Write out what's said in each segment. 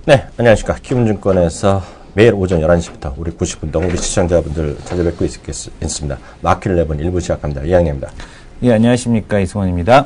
네, 안녕하십니까. 키움증권에서 매일 오전 11시부터 우리 90분동 우리 시청자분들 찾아뵙고 있습니다. 마켓11 1부 시작합니다. 이양입니다. 예, 안녕하십니까. 이승원입니다.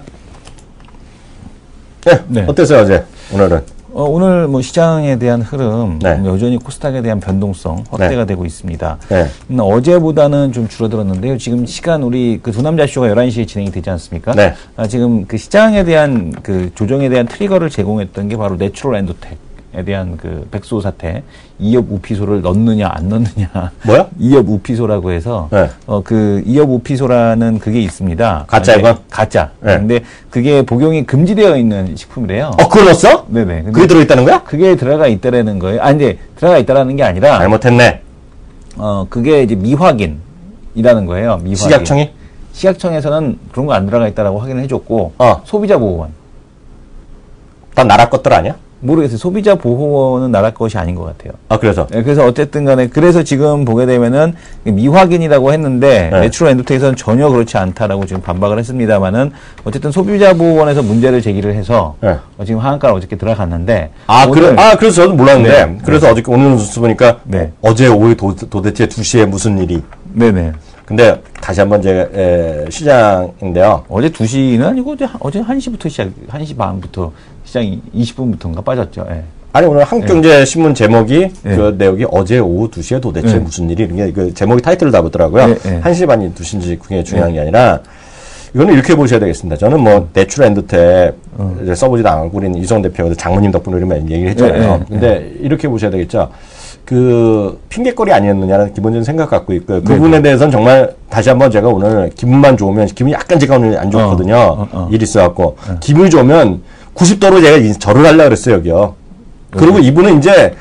네, 어땠어요, 어제? 오늘은? 오늘 뭐 시장에 대한 흐름, 네. 여전히 코스닥에 대한 변동성 확대가 되고 있습니다. 네. 어제보다는 좀 줄어들었는데요. 지금 시간 우리 그 두 남자 쇼가 11시에 진행이 되지 않습니까? 네. 지금 그 시장에 대한 그 조정에 대한 트리거를 제공했던 게 바로 내추럴 엔도텍에 대한 그 백수호 사태, 2업 우피소를 넣느냐 안 넣느냐. 뭐야? 2업 우피소라고 해서 네. 그 2업 우피소라는 그게 있습니다. 가짜 이건? 가짜. 네. 근데 그게 복용이 금지되어 있는 식품이래요. 그걸 넣었어? 네네. 그게 들어있다는 거야? 그게 들어가 있다라는 거예요. 이제 들어가 있다라는 게 아니라 잘못했네. 그게 이제 미확인이라는 거예요. 미확인. 식약청이? 식약청에서는 그런 거 안 들어가 있다라고 확인을 해줬고 소비자보호원. 다 나라 것들 아니야? 모르겠어요. 소비자보호원은 나라 것이 아닌 것 같아요. 그래서? 네, 그래서 어쨌든 간에 그래서 지금 보게 되면은 미확인이라고 했는데 네. 내추럴 엔도텍에서는 전혀 그렇지 않다라고 지금 반박을 했습니다만은 어쨌든 소비자보호원에서 문제를 제기를 해서 네. 지금 하한가를 어저께 들어갔는데 그래서 저도 몰랐는데 네. 그래서 어저께 오늘 뉴스 보니까 네. 어제 오후 도대체 2시에 무슨 일이? 네네. 근데 다시 한번 시장인데요. 어제 2시는 아니고 어제 1시부터 1시 반부터 시장이 20분부터인가 빠졌죠. 예. 아니 오늘 한국경제신문 제목이 네. 그 내용이 어제 오후 2시에 도대체 네. 무슨 일이 이런 게 그 제목이 타이틀을 달았더라고요. 네, 네. 1시 반이 2시인지 그게 중요한 게 아니라 이거는 이렇게 보셔야 되겠습니다. 저는 뭐 내추럴 엔도텍 이제 써보지도 않고 우리는 이성 대표가 장모님 덕분에 이런 얘기를 했잖아요. 네, 근데 이렇게 보셔야 되겠죠. 그 핑계거리 아니었느냐는 기본적인 생각 갖고 있고요. 그 부분에 대해서는 정말 다시 한번 제가 오늘 기분만 좋으면 기분이 약간 제가 오늘 안 좋거든요. 일이 있어갖고 기분이 좋으면 90도로 제가 절을 하려고 그랬어요, 여기요. 그리고 이분은 이제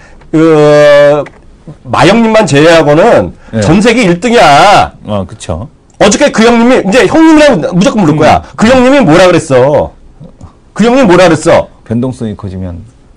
마영님만 제외하고는 전 세계 1등이야. 그쵸. 어저께 그 형님이 이제 형님이라고 무조건 부를 거야. 그 형님이 뭐라 그랬어? 그 형님이 뭐라 그랬어? 변동성이 커지면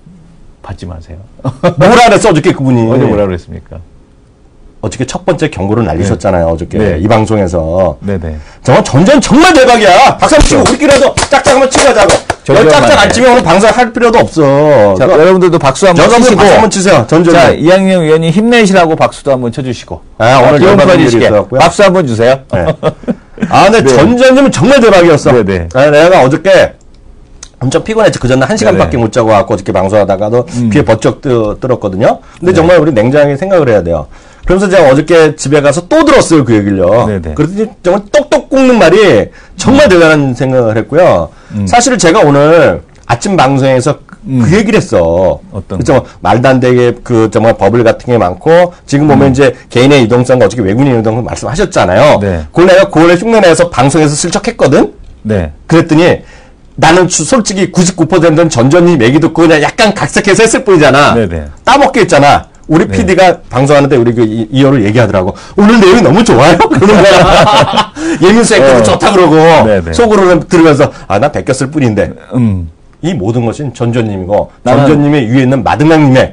받지 마세요. 뭐라 그랬어 어저께 그분이? 어제 뭐라 그랬습니까? 어저께 첫 번째 경고를 날리셨잖아요. 어저께 네. 이 방송에서. 네네. 전전 정말 대박이야. 박수 한번 치고 우리끼리라도 짝짝 한번 치고 가자고. 짝짝 안 치면 오늘 방송할 필요도 없어. 자, 여러분들도 박수 한번 치시고. 박수 한번 치세요. 전전. 자, 이양영 의원님 힘내시라고 박수도 한번 쳐주시고. 오늘 열받은 일이 있었고요. 박수 한번 주세요. 네. 근데 네. 전전님은 정말 대박이었어. 네네. 내가 어저께 엄청 피곤했지. 그 전날 1시간밖에 네네. 못 자고 왔고 어저께 방송하다가도 귀에 버쩍 들었거든요. 근데 네. 정말 우리 냉정하게 생각을 해야 돼요. 그러면서 제가 어저께 집에 가서 또 들었어요. 그 얘기를요. 네네. 그랬더니 정말 똑똑 굽는 말이 정말 대단한 생각을 했고요. 사실 제가 오늘 아침 방송에서 그 얘기를 했어. 어떤 그죠? 말도 안 되게 정말 버블 같은 게 많고 지금 보면 이제 개인의 이동성과 어저께 외국인의 이동성 말씀하셨잖아요. 네. 그걸 내가 9월에 흉내내서 방송에서 슬쩍 했거든? 네. 그랬더니 나는 솔직히 99%는 전전님 얘기 듣고 그냥 약간 각색해서 했을 뿐이잖아. 네네. 따먹게 했잖아. 우리 PD가 방송하는데 우리 이어를 얘기하더라고. 오늘 내용이 너무 좋아요? 그러는 거야. 예민수 액터도 좋다 그러고. 네네. 속으로는 들으면서 난 베꼈을 뿐인데. 이 모든 것은 전전님이고 전전님의 위에 있는 마등랑님의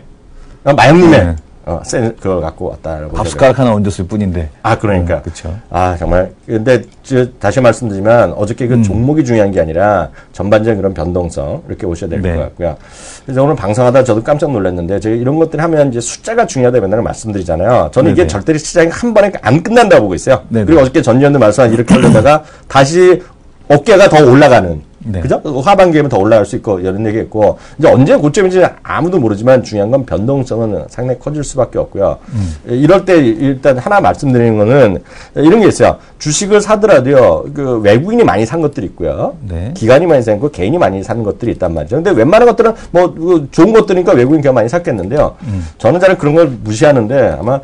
마영님의 그거 갖고 왔다라고. 밥숟가락 하나 얹었을 뿐인데. 그러니까. 그쵸. 정말. 근데, 다시 말씀드리지만, 어저께 그 종목이 중요한 게 아니라, 전반적인 그런 변동성, 이렇게 보셔야 될 것 네. 같고요. 그래서 오늘 방송하다 저도 깜짝 놀랐는데, 제가 이런 것들 하면 이제 숫자가 중요하다 맨날 말씀드리잖아요. 저는 이게 네네. 절대로 시장이 한 번에 안 끝난다고 보고 있어요. 네네. 그리고 어저께 전전도 말씀한 이렇게 하려다가, 다시 어깨가 더 올라가는. 네. 그죠? 하반기에는 더 올라갈 수 있고, 이런 얘기 했고, 이제 언제 고점인지 아무도 모르지만 중요한 건 변동성은 상당히 커질 수밖에 없고요. 이럴 때 일단 하나 말씀드리는 거는 이런 게 있어요. 주식을 사더라도요, 그 외국인이 많이 산 것들이 있고요. 네. 기관이 많이 산 거, 개인이 많이 산 것들이 있단 말이죠. 근데 웬만한 것들은 뭐, 좋은 것들이니까 외국인 기관 많이 샀겠는데요. 저는 잘 그런 걸 무시하는데 아마,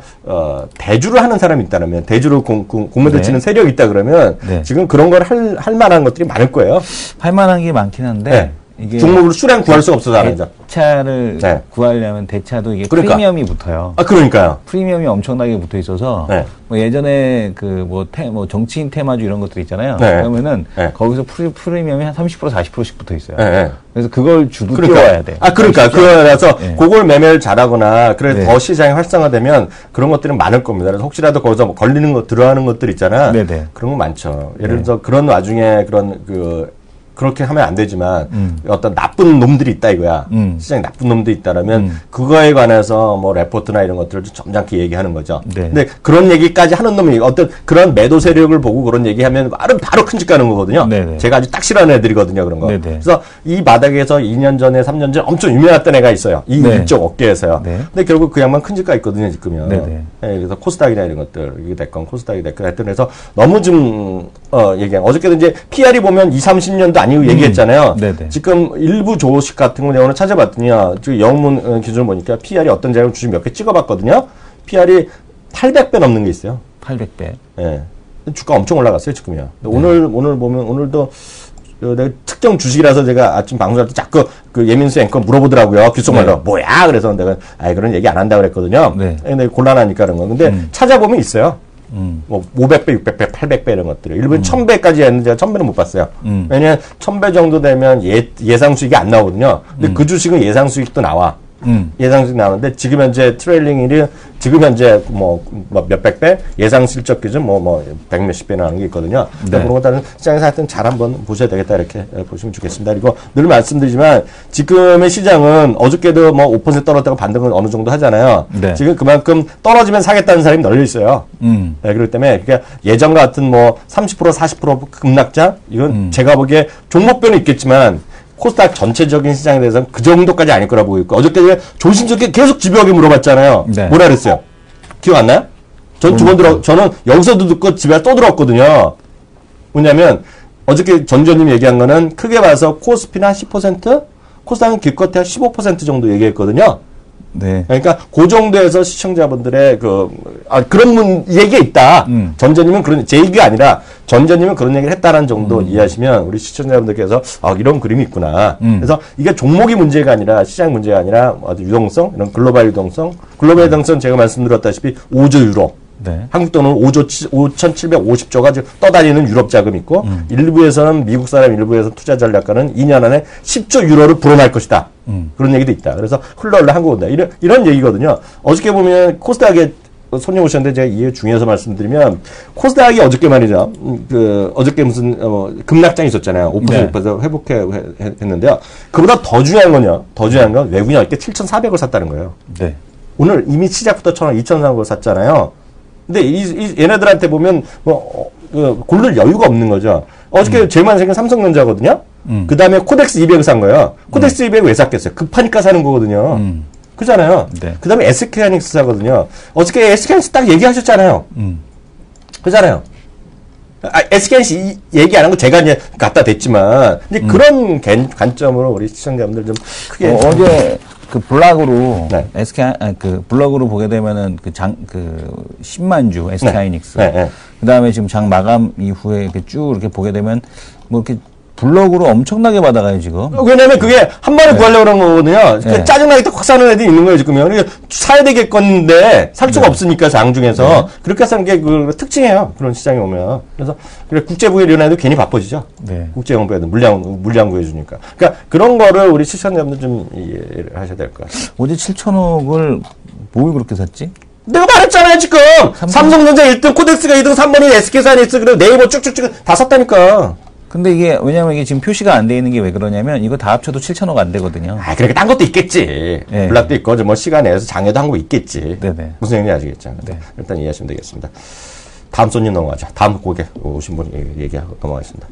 대주를 하는 사람이 있다면, 대주로 공매도 네. 치는 세력이 있다 그러면 네. 지금 그런 걸 할 만한 것들이 많을 거예요. 할 만한 게 많긴 한데. 네. 이게 종목으로 수량 구할 수 없어서 하는 자. 대차를 네. 구하려면 대차도 이게 그러니까. 프리미엄이 붙어요. 그러니까요. 프리미엄이 엄청나게 붙어 있어서 네. 뭐 예전에 뭐 정치인 테마주 이런 것들 있잖아요. 네. 그러면은 네. 거기서 프리미엄이 한 30% 40%씩 붙어 있어요. 네. 그래서 그걸 주로 그러니까. 띄워야 돼. 그러니까. 그래서 네. 그걸 매매를 잘하거나, 그래 네. 더 시장이 활성화되면 그런 것들은 많을 겁니다. 그래서 혹시라도 거기서 뭐 걸리는 거, 들어가는 것들 있잖아. 네네. 그런 거 많죠. 예를 들어서 그런 와중에 그런 그렇게 하면 안 되지만 어떤 나쁜 놈들이 있다 이거야. 시장에 나쁜 놈들이 있다라면 그거에 관해서 뭐 레포트나 이런 것들을 좀 점잖게 얘기하는 거죠. 네. 근데 그런 얘기까지 하는 놈이 어떤 그런 매도 세력을 보고 그런 얘기하면 바로 큰집 가는 거거든요. 네네. 제가 아주 딱 싫어하는 애들이거든요. 그런 거. 네네. 그래서 이 바닥에서 2년 전에 3년 전에 엄청 유명했던 애가 있어요. 이쪽 업계에서요. 네. 근데 결국 그 양반 큰집 가 있거든요. 지금요. 네네. 네, 그래서 코스닥이나 이런 것들 이게 됐건 코스닥이 됐건 하여튼 그래서 너무 좀 얘기한 어저께도 이제 PR이 보면 20-30년도 아니고 얘기했잖아요. 네네. 지금 일부 조식 같은 거 내가 오늘 찾아봤더니요. 지금 영문 기준을 보니까 PR이 어떤 자료 주식 몇 개 찍어봤거든요. PR이 800배 넘는 게 있어요. 800배. 예. 주가 엄청 올라갔어요, 지금요. 오늘 보면, 오늘도, 내가 특정 주식이라서 제가 아침 방송할 때 자꾸 그 예민수 앵커 물어보더라고요. 귓속말로. 네. 뭐야? 그래서 내가, 그런 얘기 안 한다고 그랬거든요. 네. 근데 곤란하니까 그런 거. 근데 찾아보면 있어요. 뭐, 500배, 600배, 800배 이런 것들이. 일부는 1000배까지 했는데 제가 1000배는 못 봤어요. 왜냐면 1000배 정도 되면 예상 수익이 안 나오거든요. 근데 그 주식은 예상 수익도 나와. 예상 수익 나오는데 지금 현재 트레일링일이 지금 현재 뭐 몇백 배 예상 실적 기준 뭐 백몇십 배 나오는 게 있거든요. 네. 그런 것들은 시장에서 하여튼 잘 한번 보셔야 되겠다 이렇게 보시면 좋겠습니다. 그리고 늘 말씀드리지만 지금의 시장은 어저께도 뭐 5% 떨어졌다고 반등은 어느 정도 하잖아요. 네. 지금 그만큼 떨어지면 사겠다는 사람이 널려 있어요. 네, 그렇기 때문에 그러니까 예전 같은 뭐 30% 40% 급락장 이건 제가 보기에 종목별은 있겠지만 코스닥 전체적인 시장에 대해서는 그 정도까지 아닐 거라고 보고 있고 어저께 조심스럽게 계속 집요하게 물어봤잖아요. 네. 뭐라 그랬어요? 기억 안 나요? 전 두 번 저는 여기서도 듣고 집에 또 들었거든요. 뭐냐면 어저께 전조님 얘기한 거는 크게 봐서 코스피나 10%, 코스닥은 기껏해야 15% 정도 얘기했거든요. 네. 그러니까 그 정도에서 시청자분들의 그런 얘기가 있다. 전자님은 제 얘기가 아니라 전자님은 그런 얘기를 했다라는 정도 이해하시면 우리 시청자분들께서 이런 그림이 있구나. 그래서 이게 종목이 문제가 아니라 시장 문제가 아니라 아주 유동성, 이런 글로벌 유동성, 제가 말씀드렸다시피 5조 유로. 네. 한국 돈은 5,750조가 지금 떠다니는 유럽 자금 있고 일부에서는 미국 사람 일부에서 투자 전략가는 2년 안에 10조 유로를 불어날 것이다. 그런 얘기도 있다. 그래서 흘러 한국 온다. 이런 얘기거든요. 어저께 보면 코스닥에 손님 오셨는데 제가 이해 중요해서 말씀드리면 코스닥이 어저께 말이죠. 어저께 무슨 급락장이 있었잖아요. 5% 6% 회복했는데요. 그보다 더 중요한 건요. 외국인이 어저께 7,400을 샀다는 거예요. 네. 오늘 이미 시작부터 2,400을 샀잖아요. 근데 얘네들한테 보면 고를 여유가 없는 거죠. 어저께 제일 많이 생긴 삼성전자거든요. 그 다음에 코덱스 200을 산 거예요. 코덱스 200을 왜 샀겠어요? 급하니까 사는 거거든요. 그잖아요. 네. 그 다음에 SK하이닉스 사거든요. 어저께 SK하이닉스 딱 얘기하셨잖아요. 그잖아요. SK하이닉스 얘기 안 한 거 제가 이제 갖다 댔지만, 근데 그런 관점으로 우리 시청자분들 좀 크게. 어제 그 블락으로 네. 블락으로 보게 되면은 10만주 SK하이닉스. 네. 그다음에 지금 장 마감 이후에 이렇게 쭉 이렇게 보게 되면 뭐 이렇게 블럭으로 엄청나게 받아가요, 지금. 왜냐면 그게 한 번에 구하려고 그런 거거든요. 네. 짜증나게 확 사는 애들이 있는 거예요, 지금요. 그러니까 사야 되겠건데 살 수가 없으니까, 장 중에서. 그렇게 사는 게 그 특징이에요. 그런 시장에 오면. 그래서, 국제부에 이런 애도 괜히 바빠지죠. 네. 국제영부에도 물량 구해주니까. 그러니까 그런 거를 우리 시청자분들 좀 이해를 하셔야 될 것 같아요. 어제 7천억을 뭘 그렇게 샀지? 내가 말했잖아요, 지금. 삼성전자 1등, 코덱스가 2등, 3번이 SK하이닉스, 그리고 네이버 쭉쭉쭉 다 샀다니까. 근데 왜냐면 이게 지금 표시가 안 돼 있는 게 왜 그러냐면, 이거 다 합쳐도 7천억 안 되거든요. 그러니까 딴 것도 있겠지. 네. 블락도 있고, 뭐 시간 내에서 장애도 한 거 있겠지. 네네. 무슨 얘기인지 아시겠죠? 네. 일단 이해하시면 되겠습니다. 다음 손님 넘어가죠. 다음 고객 오신 분 얘기하고 넘어가겠습니다.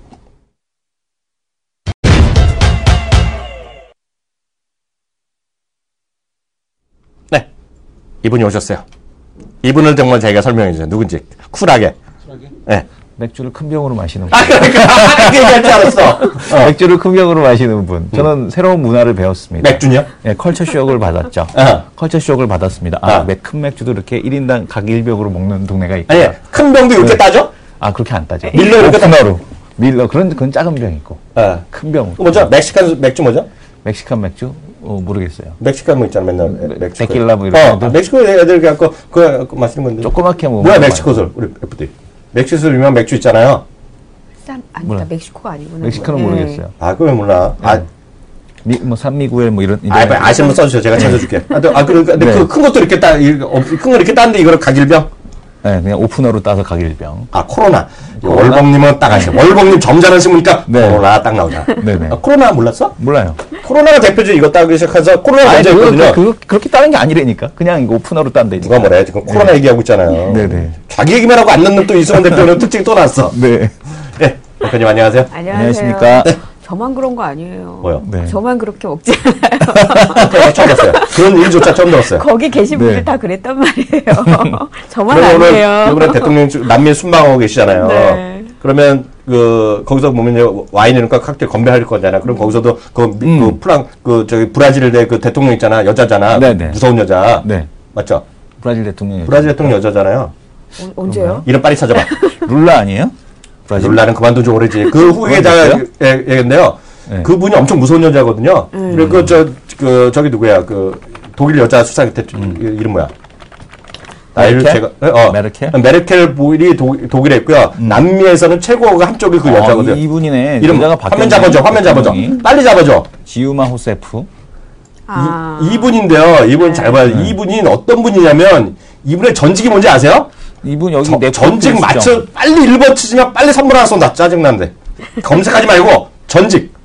네. 이분이 오셨어요. 이분을 정말 자기가 설명해 주세요. 누군지. 쿨하게. 네. 맥주를 큰 병으로 마시는 분. 그러니까. 그 얘기할 줄 알았어. 맥주를 큰 병으로 마시는 분. 저는 새로운 문화를 배웠습니다. 맥주냐? 네, 컬처 쇼크를 받았죠. 컬처 쇼크를 받았습니다. 큰 맥주도 이렇게 1인당 각 1병으로 먹는 동네가 있고. 아니, 큰 병도 이렇게 따져? 그렇게 안 따져. 밀러 이렇게 오프너로. 밀러. 그건 작은 병 있고. 큰 병. 뭐죠? 멕시칸 맥주 뭐죠? 멕시칸 맥주? 모르겠어요. 멕시칸 뭐 있잖아, 맨날. 멕시코. 데킬라 뭐 이런 거. 멕시코 애들 갖고 그거 마시는 건데. 조그맣게 먹으면. 뭐야, 멕시코술. 우리 FD. 멕시코술 유명한 맥주 있잖아요. 아니다, 멕시코가 아니구나. 멕시코는 모르겠어요. 그걸 몰라. 산미구엘 뭐 이런. 아시는 분 써주세요. 제가 찾아줄게. 그러니까, 근데 네. 큰 것도 이렇게 큰 거 이렇게 따는데 이거를 각일병? 네, 그냥 오프너로 따서 각 1병. 코로나. 월봉님은 딱 아시죠? 월봉님 점잖은 신문이니까 네. 코로나 딱 나오잖아. 네네. 코로나 몰랐어? 몰라요. 코로나가 대표적으로 이거 따기 시작해서 코로나가 먼저 했거든요. 그렇게 따는 게 아니라니까. 그냥 이거 오픈어로 딴다니까. 누가 뭐래? 지금 코로나 얘기하고 있잖아요. 네네. 자기 얘기만 하고 안 넣는 또 이승원 대표는 특징이 또 났어. 네. 네. 대표님 안녕하세요. 안녕하십니까. 네. 저만 그런 거 아니에요. 뭐요? 네. 저만 그렇게 먹지 처음 들었어요. 그런 일조차 처음 들었어요. 거기 계신 분들 네. 다 그랬단 말이에요. 저만 그럼 아니에요. 오늘 이번에 대통령 난민 순방하고 계시잖아요. 네. 그러면 거기서 보면 와인이니까 칵테일 건배할 거잖아요. 그럼 거기서도 저기 브라질 내 그 대통령 있잖아. 여자잖아. 네네. 무서운 여자. 네. 맞죠? 브라질 대통령. 브라질 대통령 여자잖아요. 언제요? 이름 빨리 찾아봐. 룰라 아니에요? 브라질. 룰라는 그만둔 지 오래지. 그 후계자가 얘긴데요. 네. 그분이 엄청 무서운 여자거든요. 그리고 저기 누구야? 그 독일 여자 수상 이름 뭐야? 메르켈? 메르켈? 메르켈 보일이 독일에 있고요. 남미에서는 최고가 한쪽이 그 여자거든. 이분이네. 이름 화면 잡아줘. 빨리 잡아줘. 지우마 호세프. 이분인데요. 이분 잘 봐요. 이분이 어떤 분이냐면 이분의 전직이 뭔지 아세요? 이분 여기 전직 맞춰 빨리 1번 치지만 빨리 선물 하나 쏜다. 짜증나는데. 검색하지 말고 전직.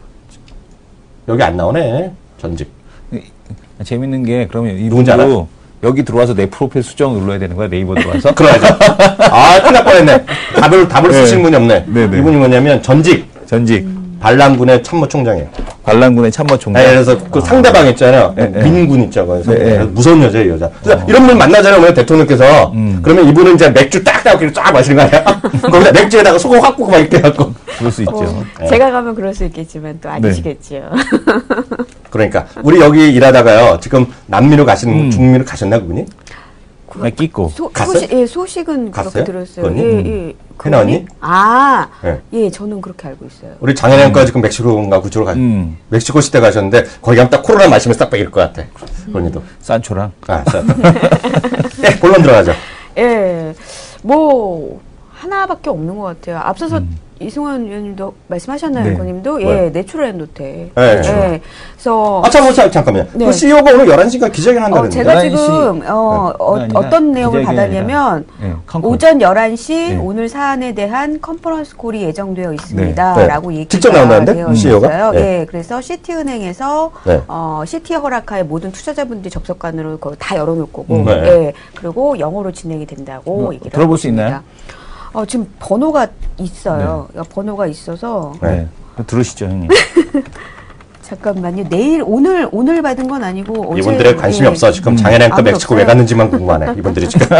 여기 안 나오네. 전직. 재밌는 게 그러면 누군지 알아? 이분도 여기 들어와서 내 프로필 수정 눌러야 되는 거야? 네이버 들어와서? 그래야죠. 큰일 날 뻔했네. 답을 쓰신 분이 없네. 네네. 이분이 뭐냐면 전직 반란군의 참모총장이에요. 반란군의 참모총장. 네, 그래서 그 상대방 있잖아요. 민군 있죠. 그래서 무서운 여자예요, 여자. 이런 분 만나잖아요, 오늘 대통령께서. 그러면 이분은 이제 맥주 딱 따고 쫙 마시는 거 아니야? 거기다 맥주에다가 소금 확 붓고 막 이렇게 해갖고. 그럴 수 있죠. 제가 가면 그럴 수 있겠지만 또 아니시겠지요. 그러니까 우리 여기 일하다가요. 지금 남미로 가신 중미로 가셨나 그분이? 끼고. 소식은 갔어요? 그렇게 들었어요. 그분이? 해나 언니? 예, 저는 그렇게 알고 있어요. 우리 장현영과 지금 멕시코인가 그쪽으로 멕시코 시대 가셨는데 거기 가면 딱 코로나 마시면서 딱 빼길 것 같아. 언니도. 산초랑. 네, 본론 들어가죠. 예, 뭐 하나밖에 없는 것 같아요. 앞서서 이승원 위원님도 말씀하셨나요, 의원님도? 예, 내추럴 엔도텍. 네. 예. 그래서 잠깐만요. 네. 그 CEO가 오늘 11시간 기자회견 한다는데. 제가 지금 어떤 내용을 받았냐면 오전 11시 오늘 사안에 대한 컨퍼런스 콜이 예정되어 있습니다라고 얘기가 직접 나온다는데? 되어 CEO가? 있어요. 예, 그래서 시티은행에서 시티의 허락하에 모든 투자자분들이 접속관으로 다 열어놓을 거고, 예, 그리고 영어로 진행이 된다고 얘기를 들어볼 수 있나요? 지금 번호가 있어요. 번호가 있어서. 네. 들으시죠, 형님. 잠깐만요. 오늘 받은 건 아니고 어제. 이분들의 관심이 없어. 지금 장현영과 멕시코 왜 갔는지만 궁금하네. 이분들이 지금.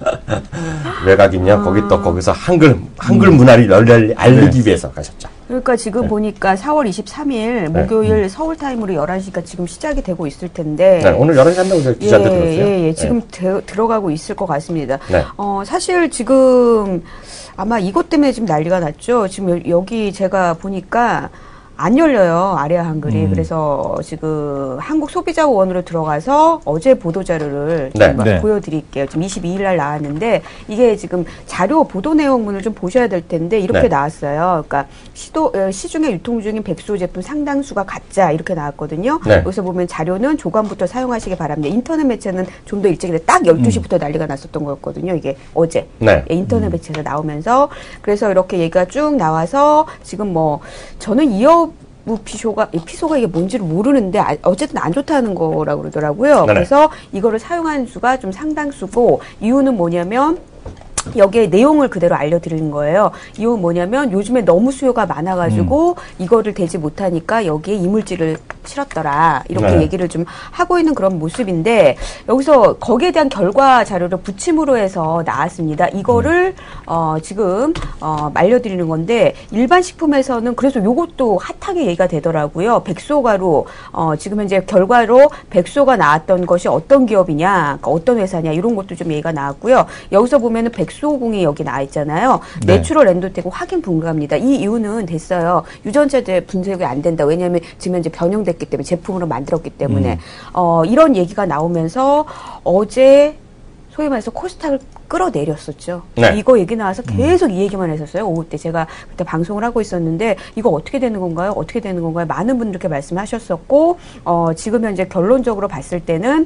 왜 가긴요? 거기서 한글 문화를 널리 알리기 위해서 가셨죠. 그러니까 지금 보니까 4월 23일 목요일 서울타임으로 11시가 지금 시작이 되고 있을 텐데. 네, 오늘 11시 한다고 제가 기자한테 들었어요. 예, 지금 들어가고 있을 것 같습니다. 사실 지금 아마 이것 때문에 지금 난리가 났죠. 지금 여기 제가 보니까 안 열려요. 아레아 한글이. 그래서 지금 한국소비자원으로 들어가서 어제 보도자료를 보여드릴게요. 지금 22일 날 나왔는데 이게 지금 자료 보도 내용문을 좀 보셔야 될 텐데 이렇게 나왔어요. 그러니까 시중에 유통 중인 백수 제품 상당수가 가짜 이렇게 나왔거든요. 여기서 보면 자료는 조간부터 사용하시기 바랍니다. 인터넷 매체는 좀 더 일찍 딱 12시부터 난리가 났었던 거였거든요. 이게 어제 인터넷 매체에서 나오면서 그래서 이렇게 얘기가 쭉 나와서 지금 뭐 저는 피소가 이게 뭔지를 모르는데 어쨌든 안 좋다는 거라고 그러더라고요. 그래서 이거를 사용한 수가 좀 상당수고 이유는 뭐냐면 여기에 내용을 그대로 알려드리는 거예요. 이유는 뭐냐면 요즘에 너무 수요가 많아가지고 이거를 대지 못하니까 여기에 이물질을 실었더라. 이렇게 얘기를 좀 하고 있는 그런 모습인데 여기서 거기에 대한 결과 자료를 부침으로 해서 나왔습니다. 이거를 지금 알려드리는 건데 일반 식품에서는 그래서 요것도 핫하게 얘기가 되더라고요. 백소가루 지금 현재 결과로 백소가 나왔던 것이 어떤 기업이냐, 그러니까 어떤 회사냐 이런 것도 좀 얘기가 나왔고요. 여기서 보면은 백소공이 여기 나와 있잖아요. 내추럴 엔도텍 확인 불가합니다. 이 이유는 됐어요. 유전자들 분석이 안 된다. 왜냐하면 지금 현재 변형됐기 때문에 제품으로 만들었기 때문에 이런 얘기가 나오면서 어제 소위 말해서 코스닥을 끌어내렸었죠. 네. 이거 얘기 나와서 계속 이 얘기만 했었어요. 오후 때 제가 그때 방송을 하고 있었는데 이거 어떻게 되는 건가요? 어떻게 되는 건가요? 많은 분들께 말씀하셨었고 지금 현재 결론적으로 봤을 때는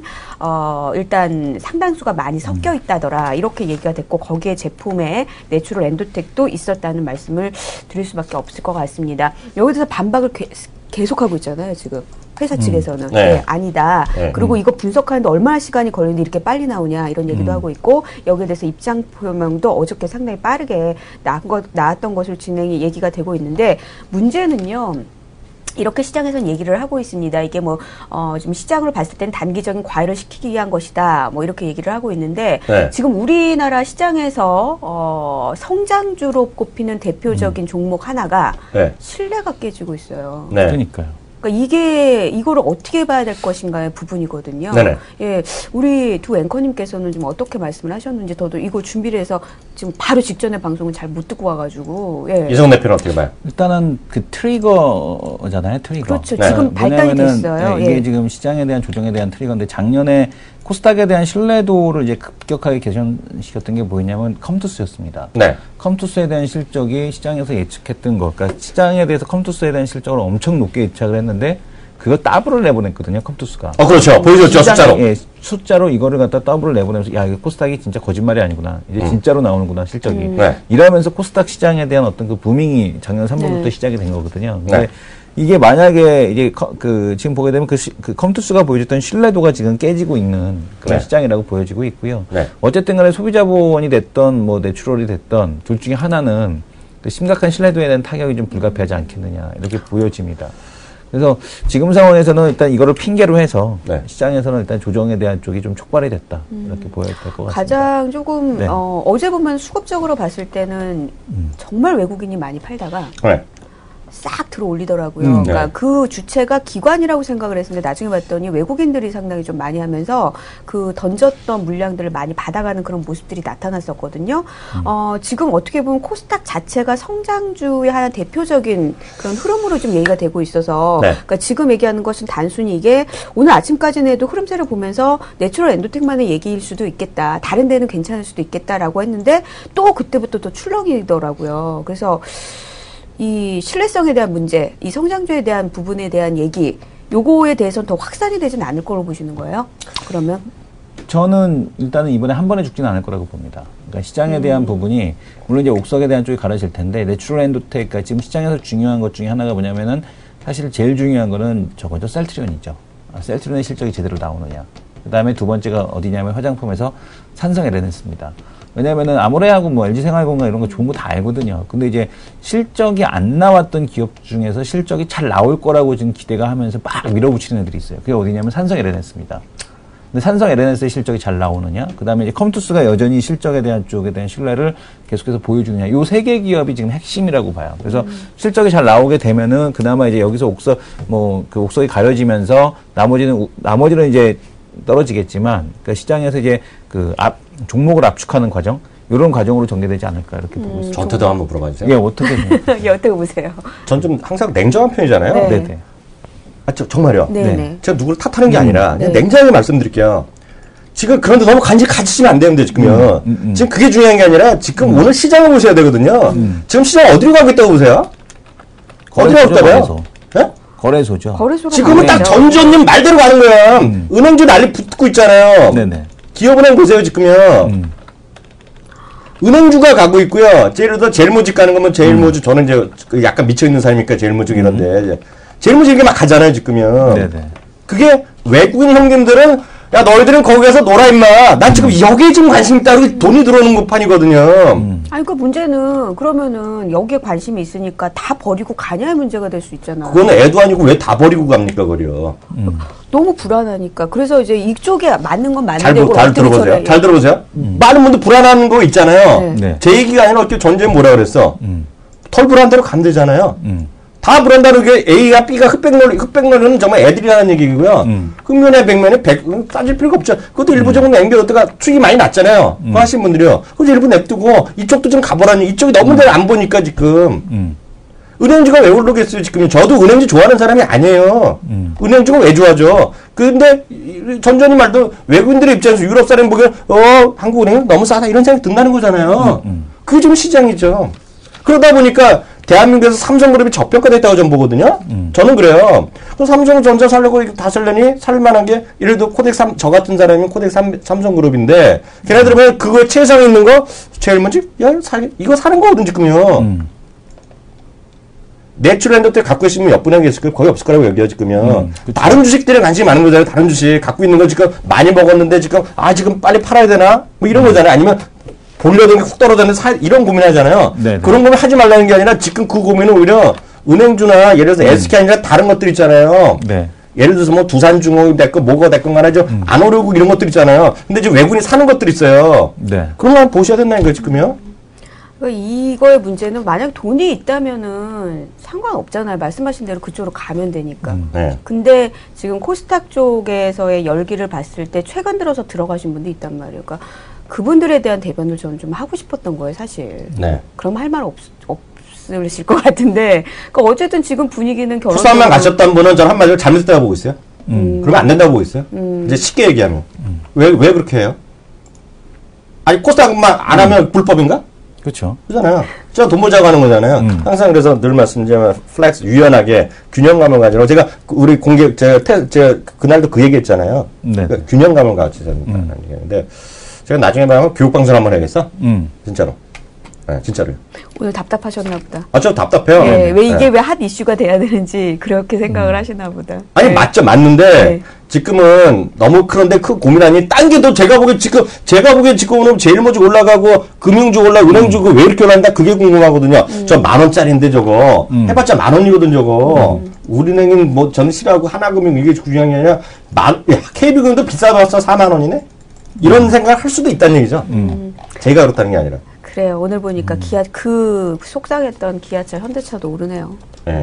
일단 상당수가 많이 섞여 있다더라 이렇게 얘기가 됐고 거기에 제품에 내추럴 엔도텍도 있었다는 말씀을 드릴 수밖에 없을 것 같습니다. 여기서 반박을 계속하고 있잖아요, 지금. 회사 측에서는. 네. 네, 아니다. 네. 그리고 이거 분석하는데 얼마나 시간이 걸리는데 이렇게 빨리 나오냐 이런 얘기도 하고 있고 여기에 대해서 입장 표명도 어저께 상당히 빠르게 나왔던 것으로 얘기가 되고 있는데 문제는요. 이렇게 시장에서는 얘기를 하고 있습니다. 이게 지금 시장으로 봤을 땐 단기적인 과열을 시키기 위한 것이다. 이렇게 얘기를 하고 있는데, 네. 지금 우리나라 시장에서, 성장주로 꼽히는 대표적인 종목 하나가, 네. 신뢰가 깨지고 있어요. 네. 그러니까요. 그러니까 이거를 어떻게 봐야 될 것인가의 부분이거든요. 네네. 예, 우리 두 앵커님께서는 좀 어떻게 말씀을 하셨는지 저도 이거 준비를 해서 지금 바로 직전에 방송을 잘 못 듣고 와가지고. 예. 이성 대표는 어떻게 봐요? 일단은 그 트리거잖아요, 트리거. 그렇죠. 네. 지금 발달이 됐어요. 이게 지금 시장에 대한 조정에 대한 트리거인데 작년에 코스닥에 대한 신뢰도를 이제 급격하게 개선시켰던 게 뭐였냐면 컴투스였습니다. 네. 컴투스에 대한 실적이 시장에서 예측했던 것, 그러니까 시장에 대해서 컴투스에 대한 실적을 엄청 높게 예측을 했는데 그거 더블을 내보냈거든요, 컴투스가. 그렇죠. 보여줬죠, 숫자로. 예, 숫자로 이거를 갖다 더블을 내보내면서 야, 이거 코스닥이 진짜 거짓말이 아니구나. 이제 진짜로 나오는구나, 실적이. 네. 이러면서 코스닥 시장에 대한 어떤 그 부밍이 작년 3월부터 시작이 된 거거든요. 근데 이게 만약에 이제 지금 보게 되면 그 컴투스가 보여줬던 신뢰도가 지금 깨지고 있는 그런 시장이라고 보여지고 있고요. 어쨌든 간에 소비자보험이 됐던 내추럴이 됐던 둘 중에 하나는 그 심각한 신뢰도에 대한 타격이 좀 불가피하지 않겠느냐 이렇게 보여집니다. 그래서 지금 상황에서는 일단 이거를 핑계로 해서 시장에서는 일단 조정에 대한 쪽이 좀 촉발이 됐다 이렇게 보여야 될 것 같습니다. 가장 조금 어제 보면 수급적으로 봤을 때는 정말 외국인이 많이 팔다가 싹 들어 올리더라고요. 그러니까 그 주체가 기관이라고 생각을 했는데 나중에 봤더니 외국인들이 상당히 좀 많이 하면서 그 던졌던 물량들을 많이 받아가는 그런 모습들이 나타났었거든요. 지금 어떻게 보면 코스닥 자체가 성장주의 하나 대표적인 그런 흐름으로 좀 얘기가 되고 있어서 그러니까 지금 얘기하는 것은 단순히 이게 오늘 아침까지는 해도 흐름세를 보면서 내추럴 엔도텍만의 얘기일 수도 있겠다. 다른 데는 괜찮을 수도 있겠다라고 했는데 또 그때부터 또 출렁이더라고요. 그래서 이 신뢰성에 대한 문제, 이 성장주에 대한 부분에 대한 얘기, 요거에 대해서는 더 확산이 되진 않을 거로 보시는 거예요? 그러면? 저는 일단은 이번에 한 번에 죽지는 않을 거라고 봅니다. 그러니까 시장에 대한 부분이, 물론 이제 옥석에 대한 쪽이 가려질 텐데, 내추럴 엔도텍, 그러니까 지금 시장에서 중요한 것 중에 하나가 뭐냐면은, 사실 제일 중요한 거는 저거죠, 셀트리온이죠. 셀트리온의 실적이 제대로 나오느냐. 그 다음에 두 번째가 어디냐면 화장품에서 산성 LNS입니다. 왜냐면은 아모레하고 LG생활건강 이런 거 좋은 거 다 알거든요. 근데 이제 실적이 안 나왔던 기업 중에서 실적이 잘 나올 거라고 지금 기대가 하면서 막 밀어붙이는 애들이 있어요. 그게 어디냐면 산성 LNS입니다. 근데 산성 LNS의 실적이 잘 나오느냐, 그 다음에 이제 컴투스가 여전히 실적에 대한 쪽에 대한 신뢰를 계속해서 보여주느냐, 요 세 개 기업이 지금 핵심이라고 봐요. 그래서 실적이 잘 나오게 되면은 그나마 이제 여기서 옥석이 가려지면서 나머지는 이제 떨어지겠지만, 그러니까 시장에서 이제 종목을 압축하는 과정, 이런 과정으로 전개되지 않을까 이렇게 보고 있습니다. 저한테도 한번 물어봐 주세요. 예, 어떻게 생각하세요? 예, 어떻게 보세요? 전 좀 항상 냉정한 편이잖아요. 네네. 정말요. 네네. 제가 누구를 탓하는 게 아니라 그냥 냉정하게 말씀드릴게요. 지금 그런데 너무 간지 가지시면 안 되는데 지금요. 지금 그게 중요한 게 아니라 지금 오늘 시장을 보셔야 되거든요. 지금 시장 어디로 가고 있다고 보세요? 어디로 가고 있다고요? 네? 거래소죠. 지금은 딱 전주님 말대로 가는 거야. 은행주 난리 붙고 있잖아요. 네네. 기업은행 보세요, 지금요. 은행주가 가고 있고요. 예를 들어 제일모직 가는 거면 제일모직, 저는 이제 약간 미쳐있는 사람이니까 제일모직 이런데, 제일모직 이렇게 막 가잖아요, 지금요. 네네. 그게 외국인 형님들은, 야, 너희들은 거기 가서 놀아, 임마. 난 지금 여기에 지금 관심 있다. 그렇게 돈이 들어오는 판이거든요. 아니, 그 문제는, 그러면은, 여기에 관심이 있으니까 다 버리고 가냐의 문제가 될 수 있잖아요. 그건 애도 아니고 왜 다 버리고 갑니까, 그려. 너무 불안하니까. 그래서 이제 이쪽에 맞는 건 맞는데. 잘 들어보세요. 잘 들어보세요. 많은 분들 불안한 거 있잖아요. 네. 제 얘기가 아니라 어떻게 전쟁 뭐라 그랬어? 털 불안한 대로 가면 되잖아요. 다 불안다는 게 A가 B가 흑백놀이는 정말 애들이라는 얘기고요. 흑면에 백면에 따질 필요가 없죠. 그것도 일부적으로 앵겨뒀다가 수익이 많이 났잖아요. 그거 하신 분들이요. 그래서 일부 냅두고 이쪽도 좀 가보라니. 이쪽이 너무 잘 안 보니까 지금. 은행주가 왜 오르겠어요, 지금? 저도 은행주 좋아하는 사람이 아니에요. 은행주가 왜 좋아져? 근데, 전전이 말도 외국인들의 입장에서 유럽 사람 보기엔, 한국 은행은 너무 싸다. 이런 생각이 든다는 거잖아요. 그게 지금 시장이죠. 그러다 보니까, 대한민국에서 삼성그룹이 저평가됐다고 저는 보거든요. 저는 그래요. 그럼 삼성전자 살려고 다 살려니 살만한 게 예를 들어 저 같은 사람이 코덱 삼성그룹인데 걔네들은 그냥 그거에 최상에 있는 거 제일 먼저 이거 사는 거거든 지금요. 내추럴랜드 때 갖고 있으면 몇 분의 있을 거예요? 거의 없을 거라고 여겨요 지금요. 다른 주식들에 관심이 많은 거잖아요. 다른 주식 갖고 있는 거 지금 많이 먹었는데 지금 빨리 팔아야 되나? 뭐 이런 거잖아요. 아니면 보려던 게 훅 떨어졌는데 이런 고민하잖아요. 네네. 그런 고민 하지 말라는 게 아니라 지금 그 고민은 오히려 은행주나 예를 들어서 SK 아니라 다른 것들 있잖아요. 네. 예를 들어서 뭐 두산중공업 됐건 뭐가 됐건 간에 안 오르고 이런 것들 있잖아요. 근데 지금 외국인이 사는 것들 있어요. 네. 그런 거 보셔야 된다는 거예요 지금요. 이거의 문제는 만약 돈이 있다면은 상관없잖아요. 말씀하신 대로 그쪽으로 가면 되니까. 네. 근데 지금 코스닥 쪽에서의 열기를 봤을 때 최근 들어서 들어가신 분도 있단 말이에요. 그러니까 그분들에 대한 대변을 저는 좀 하고 싶었던 거예요, 사실. 네. 그럼 할 말 없으실 것 같은데. 그러니까 어쨌든 지금 분위기는 투자만 가셨던 분은 저는 한마디로 잘못했다고 보고 있어요. 그러면 안 된다고 보고 있어요. 이제 쉽게 얘기하면. 왜 그렇게 해요? 아니, 코스닥만 안 하면 불법인가? 그렇죠. 그잖아요. 제가 돈 모자고 하는 거잖아요. 항상 그래서 늘 말씀드리면 플렉스 유연하게 균형감을 가지고 제가 우리 제가 그날도 그 얘기했잖아요. 네. 그러니까 균형감을 가지자는 얘기인데 제가 나중에 말하면 교육방송 한번 해야겠어. 진짜로. 네, 진짜로요. 오늘 답답하셨나 보다. 저 답답해요. 네, 왜 이게 왜 핫 이슈가 돼야 되는지 그렇게 생각을 하시나 보다. 아니, 네. 맞는데 지금은 너무 그런데 그 고민하니 딴 게 더 제가 보기엔 지금 오늘 제일 먼저 올라가고 금융주 은행주 왜 이렇게 올라간다 그게 궁금하거든요. 저 10,000원짜리인데 저거 해봤자 10,000원이거든 저거. 우리은행은 뭐 저는 싫어하고 하나금융 이게 중요한 게 아니라 KB금융도 비싸봤어 40,000원이네. 이런 생각을 할 수도 있다는 얘기죠. 제가 그렇다는 게 아니라. 그래요. 오늘 보니까 속상했던 기아차, 현대차도 오르네요. 네.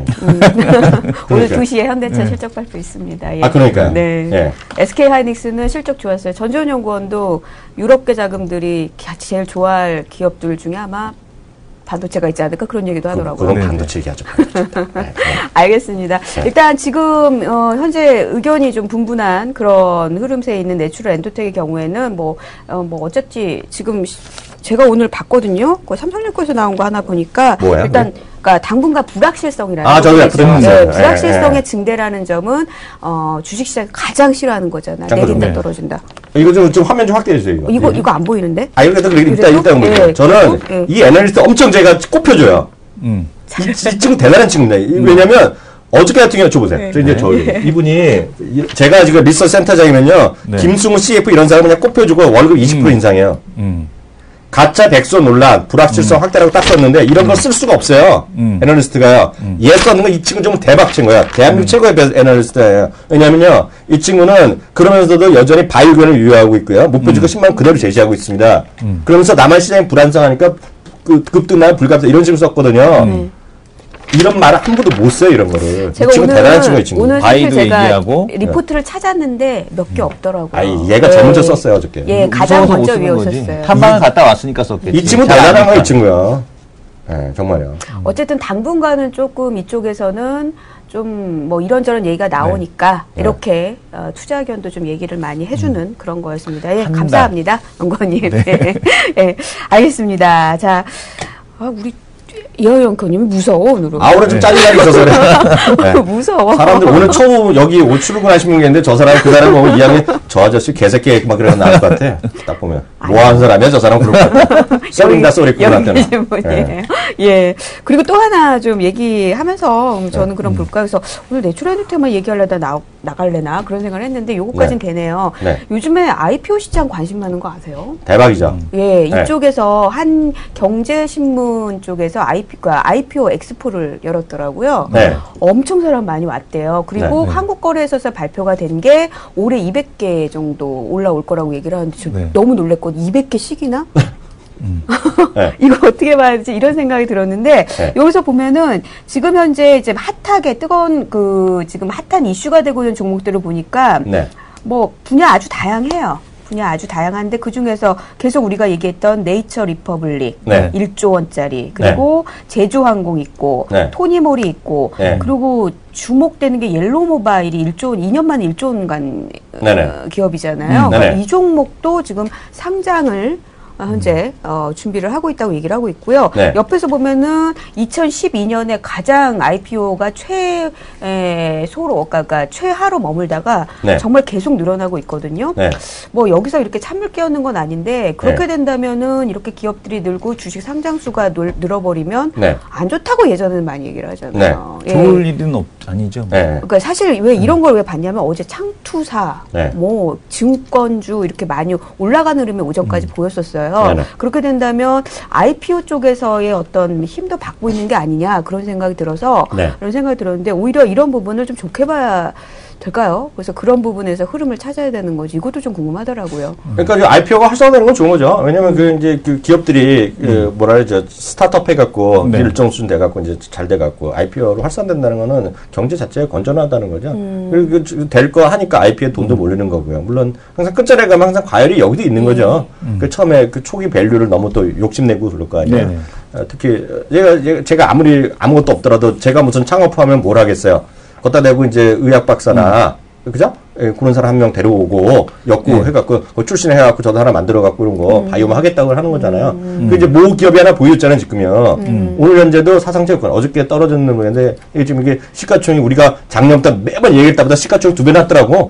오늘 2시에 현대차 실적 발표 있습니다. 예. 그러니까요. 네. 예. SK하이닉스는 실적 좋았어요. 전지현 연구원도 유럽계 자금들이 제일 좋아할 기업들 중에 아마 반도체가 있지 않을까 그런 얘기도 하더라고요. 그건 반도체 얘기하죠. 네. 알겠습니다. 네. 일단 지금 현재 의견이 좀 분분한 그런 흐름세에 있는 내추럴 엔도텍의 경우에는 어쨌지 지금 제가 오늘 봤거든요. 그 삼성증권에서 나온 거 하나 보니까 뭐야? 일단 그러니까 당분간 불확실성이라는 저기요. 네, 불확실성의 증대라는 점은 주식시장이 가장 싫어하는 거잖아. 내린다 떨어진다. 이거 좀 화면 좀 확대해 주세요. 이거 안 보이는데? 이렇게 일단 보세요. 저는 이 애널리스트 엄청 제가 꼽혀줘요. 이 친구 대단한 친구입니다. 왜냐면 어저께 같은 경우 줘보세요. 이분이 제가 지금 리서치 센터장이면요. 김승우 CF 이런 사람은 그냥 꼽혀주고 월급 20% 인상해요. 가짜 백서 논란, 불확실성 확대라고 딱 썼는데 이런 거 쓸 수가 없어요. 애널리스트가요. 얘 썼는 거 이 친구 좀 대박친 거야. 대한민국 최고의 애널리스트예요. 왜냐면요. 이 친구는 그러면서도 여전히 바이오견을 유효하고 있고요. 목표주가 10만 원 그대로 제시하고 있습니다. 그러면서 남한 시장이 불안정하니까 급등나 불가피하다 이런 식으로 썼거든요. 이런 말을 한 번도 못 써요, 이런 거를. 제가 대단한 친구예요, 이 친구. 오늘 사실 제가 얘기하고. 리포트를 찾았는데 몇 개 없더라고요. 얘가 제일 먼저 썼어요, 어저께. 가장 먼저 외우셨어요. 탐방을 갔다 왔으니까 썼겠지. 이 친구 대단한 거야, 이 친구야. 네, 정말요. 어쨌든 당분간은 조금 이쪽에서는 좀 이런저런 얘기가 나오니까 이렇게 투자 의견도 좀 얘기를 많이 해주는 그런 거였습니다. 예, 감사합니다, 연구원님. 네. 알겠습니다. 자, 우리 이하영커님 무서워 오늘은. 오늘 좀 짜증나게 있어서 그래. 네. 무서워. 사람들 오늘 처음 여기 출근하신 분이 있는데 저 사람 그 사람 보면 이하영이 저 아저씨 개새끼 막 그래서 나올 것 같아. 딱 보면 뭐하는 사람이야 저 사람 그럴 것 같아. 쏘린다 쏘리꾼한테는. 예. 그리고 또 하나 좀 얘기하면서 저는 그럼 볼까 해서 오늘 내추럴 엔도텍만 얘기하려다 나갈래나 그런 생각을 했는데 요거까진 되네요. 요즘에 IPO 시장 관심 많은 거 아세요? 대박이죠. 예, 이쪽에서 한 경제신문 쪽에서 IPO 엑스포를 열었더라고요. 엄청 사람 많이 왔대요. 그리고 한국거래소에서 발표가 된 게 올해 200개 정도 올라올 거라고 얘기를 하는데 너무 놀랬거든요. 200개씩이나? 이거 어떻게 봐야 되지? 이런 생각이 들었는데, 여기서 보면은, 지금 현재 이제 핫하게 뜨거운 지금 핫한 이슈가 되고 있는 종목들을 보니까, 분야 아주 다양해요. 분야 아주 다양한데 그중에서 계속 우리가 얘기했던 네이처 리퍼블릭 네. 1조 원짜리 그리고 제주항공 있고 네. 토니모리 있고 네. 그리고 주목되는 게 옐로우 모바일이 2년 만에 1조 원간 기업이잖아요. 그러니까 이 종목도 지금 상장을 현재 준비를 하고 있다고 얘기를 하고 있고요. 네. 옆에서 보면은 2012년에 가장 IPO가 그러니까 최하로 머물다가 네. 정말 계속 늘어나고 있거든요. 네. 뭐 여기서 이렇게 찬물 끼얹는 건 아닌데 그렇게 네. 된다면은 이렇게 기업들이 늘고 주식 상장수가 늘어버리면 네. 안 좋다고 예전에는 많이 얘기를 하잖아요. 네. 좋을 일은 아니죠. 네. 그러니까 사실 왜 이런 걸 왜 봤냐면 어제 창투사, 네. 뭐 증권주 이렇게 많이 올라가는 흐름이 오전까지 보였었어요. 네네. 그렇게 된다면 IPO 쪽에서의 어떤 힘도 받고 있는 게 아니냐 그런 생각이 들어서 네. 그런 생각이 들었는데 오히려 이런 부분을 좀 좋게 봐야 될까요? 그래서 그런 부분에서 흐름을 찾아야 되는 거지. 이것도 좀 궁금하더라고요. 그러니까 IPO가 활성화되는 건 좋은 거죠. 왜냐면 이제 그 기업들이 뭐라 그러죠. 스타트업 해갖고 네. 일정 수준 돼갖고 이제 잘 돼갖고 IPO로 활성화된다는 거는 경제 자체가 건전하다는 거죠. 그리고 될 거 하니까 IPO에 돈도 몰리는 거고요. 물론 항상 끝자리에 가면 항상 과열이 여기도 있는 거죠. 그 처음에 그 초기 밸류를 너무 또 욕심내고 그럴 거 아니에요. 네. 특히 제가 아무리 아무것도 없더라도 제가 무슨 창업하면 뭘 하겠어요. 거기다 대고 이제 의학 박사나 그죠? 예, 그런 사람 한 명 데려오고 해갖고 그 출신해갖고 저도 하나 만들어갖고 이런 거 바이오만 하겠다고 하는 거잖아요. 그 이제 모 기업이 하나 보였잖아요 지금요. 오늘 현재도 사상체육관 어저께 떨어졌는 거였는데 이게 지금 이게 시가총이 우리가 작년부터 매번 얘기할 때보다 시가총이 2배 났더라고.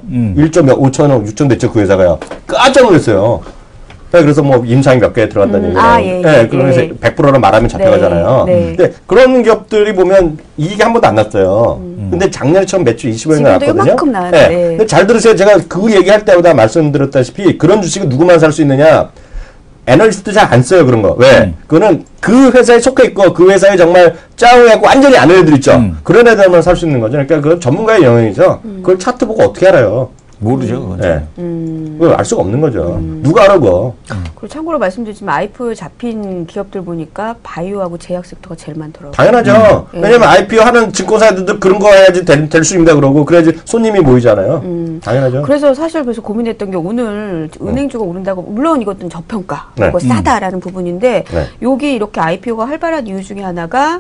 1.5천억 6천 됐죠 그 회사가요. 깜짝 놀랐어요. 그래서 뭐 임상이 몇 개 들어간다는 얘기예요. 그래서 100%로 말하면 잡혀가잖아요. 근데 그런 기업들이 보면 이익이 한 번도 안 났어요. 근데 작년에 처음 매출 20억이 나왔거든요. 이만큼 나왔네. 근데 잘 들으세요. 제가 그 얘기할 때보다 말씀드렸다시피 그런 주식을 누구만 살 수 있느냐? 애널리스트 잘 안 써요 그런 거. 왜? 그거는 그 회사에 속해 있고 그 회사에 정말 짜오해갖고 완전히 아는 애들 있죠. 그런 애들만 살 수 있는 거죠. 그러니까 그건 전문가의 영역이죠. 그걸 차트 보고 어떻게 알아요? 모르죠. 그건. 네. 그걸 알 수가 없는 거죠. 누가 알아 그거. 그리고 참고로 말씀드리지만 IPO 잡힌 기업들 보니까 바이오하고 제약 섹터가 제일 많더라고요. 당연하죠. 왜냐면 IPO 하는 증권사들도 그런 거 해야지 될 수 있습니다 그러고 그래야지 손님이 모이잖아요. 당연하죠. 그래서 사실 그래서 고민했던 게 오늘 은행주가 오른다고 물론 이것은 저평가 그리고 싸다라는 부분인데 여기 이렇게 IPO가 활발한 이유 중에 하나가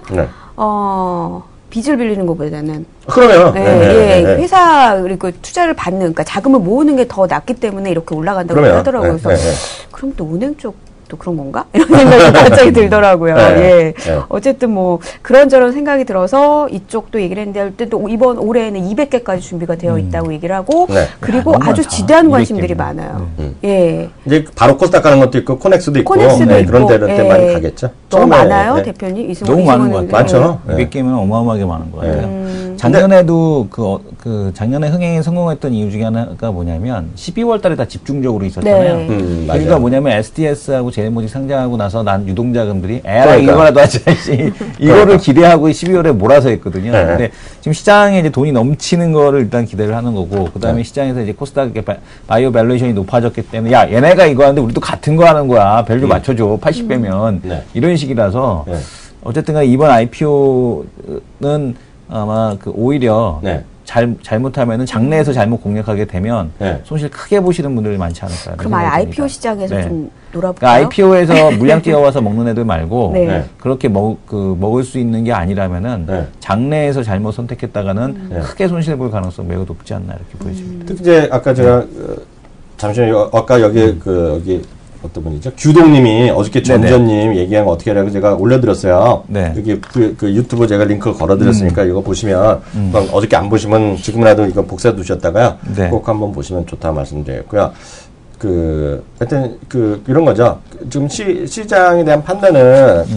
빚을 빌리는 것보다는 그러면 회사 그리고 투자를 받는 그러니까 자금을 모으는 게 더 낫기 때문에 이렇게 올라간다고 하더라고요. 그래서 그럼 또 은행 쪽도 그런 건가? 이런 생각이 갑자기 들더라고요. 어쨌든 뭐 그런저런 생각이 들어서 이쪽도 얘기를 했는데 또 이번 올해에는 200개까지 준비가 되어 있다고 얘기를 하고 그리고 아주 지대한 관심들이 많아요. 이제 바로 코스닥 가는 것도 있고 코넥스도 있고 그런 데는 많이 가겠죠. 너무 많아요, 대표님? 너무 많은 것 같아요. 많죠. 200개면 어마어마하게 많은 것 같아요. 작년에도 작년에 흥행에 성공했던 이유 중에 하나가 뭐냐면 12월 달에 다 집중적으로 있었잖아요. 그러니까 뭐냐면 STS하고 제일모직 상장하고 나서 난 유동자금들이 이거라도 하자지 이거를 기대하고 12월에 몰아서 했거든요. 근데 지금 시장에 이제 돈이 넘치는 거를 일단 기대를 하는 거고 그다음에 시장에서 이제 코스닥의 바이오 밸류에이션이 높아졌기 때문에 야 얘네가 이거 하는데 우리도 같은 거 하는 거야. 밸류 맞춰줘. 80배면 이런 식이라서 어쨌든 간에 이번 IPO는 아마 오히려 잘못하면은 장내에서 잘못 공략하게 되면 손실 크게 보시는 분들이 많지 않을까요? 그럼 아예 IPO 시장에서 좀 놀아볼까요? 그러니까 IPO에서 물량 뛰어와서 먹는 애들 말고 그렇게 먹을 수 있는 게 아니라면은 장내에서 잘못 선택했다가는 크게 손실 볼 가능성 매우 높지 않나 이렇게 보여집니다. 특히 이제 아까 제가 잠시만요. 아까 여기 어떤 분이죠? 규동님이 어저께 전전님 얘기한 거 어떻게 하라고 제가 올려드렸어요. 여기 그 유튜브 제가 링크 걸어드렸으니까 이거 보시면 어저께 안 보시면 지금이라도 이거 복사해 두셨다가요. 꼭 한번 보시면 좋다 말씀드렸고요. 하여튼 이런 거죠. 지금 시장에 대한 판단은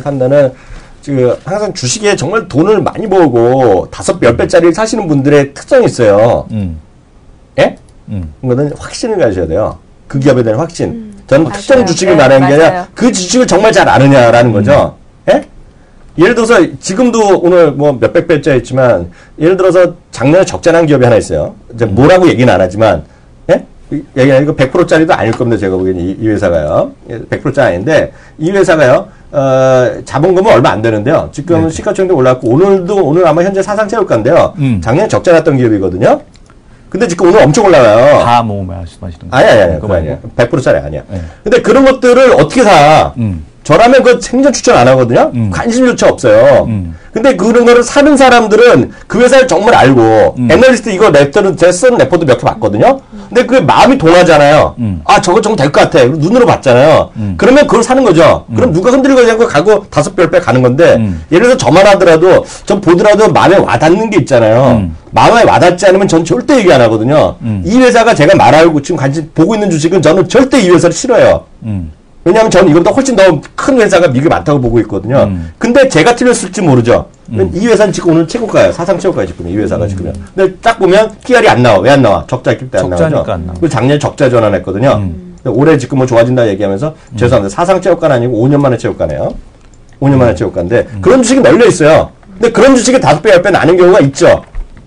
항상 주식에 정말 돈을 많이 모으고 5-10배짜리를 사시는 분들의 특성이 있어요. 예? 그거는 확신을 가지셔야 돼요. 그 기업에 대한 확신. 저는 특정 주식을 말하는 게 아니라 그 주식을 정말 잘 아느냐라는 거죠. 예? 예를 들어서 지금도 오늘 뭐 몇백 배째 있지만 예를 들어서 작년에 적자난 기업이 하나 있어요. 이제 뭐라고 얘기는 안 하지만 얘기는 이거 100%짜리도 아닐 겁니다. 제가 보기에는 이 회사가요. 100%짜리 아닌데 이 회사가요. 자본금은 얼마 안 되는데요. 지금 시가총액도 올랐고 오늘 아마 현재 사상체육가인데요. 작년에 적자 났던 기업이거든요. 근데 지금 오늘 엄청 올라가요. 다 모으면 말씀하시는 거예요? 아니야. 그거 아니야. 100%짜리 아니야. 네. 근데 그런 것들을 어떻게 사? 저라면 그 생전 추천 안 하거든요? 관심조차 없어요. 근데 그런 거를 사는 사람들은 그 회사를 정말 알고, 애널리스트 이거 랩터는 제가 쓴 레포트 몇 개 봤거든요? 근데 그게 마음이 동하잖아요. 아, 저거 정도 될 것 같아. 눈으로 봤잖아요. 그러면 그걸 사는 거죠. 그럼 누가 흔들고 그냥 가고 5배 가는 건데, 예를 들어서 저만 하더라도, 전 보더라도 마음에 와닿는 게 있잖아요. 마음에 와닿지 않으면 전 절대 얘기 안 하거든요. 이 회사가 제가 말하고 지금 관심 보고 있는 주식은 저는 절대 이 회사를 싫어요. 왜냐하면 저는 이거보다 훨씬 더 큰 회사가 미국에 많다고 보고 있거든요. 근데 제가 틀렸을지 모르죠. 이 회사는 지금 오늘 최고가예요. 사상 최고가예요, 지금. 이 회사가 지금. 근데 딱 보면 PR이 안 나와. 왜 안 나와? 적자 있기 때문에 안 나오죠. 안 나와. 그리고 작년에 적자 전환했거든요. 올해 지금 뭐 좋아진다 얘기하면서 죄송합니다. 사상 최고가는 아니고 5년 만에 최고가네요. 5년 만에 최고가인데 그런 주식이 널려 있어요. 근데 그런 주식이 5배, 10배 나는 경우가 있죠.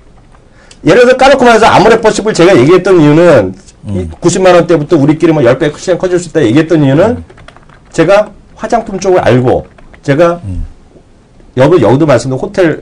예를 들어 까놓고 말해서 아모레퍼시블 제가 얘기했던 이유는 90만 원대부터 우리끼리 뭐 10배 시장 커질 수 있다 얘기했던 이유는 제가 화장품 쪽을 알고 제가 여기도 말씀드린 호텔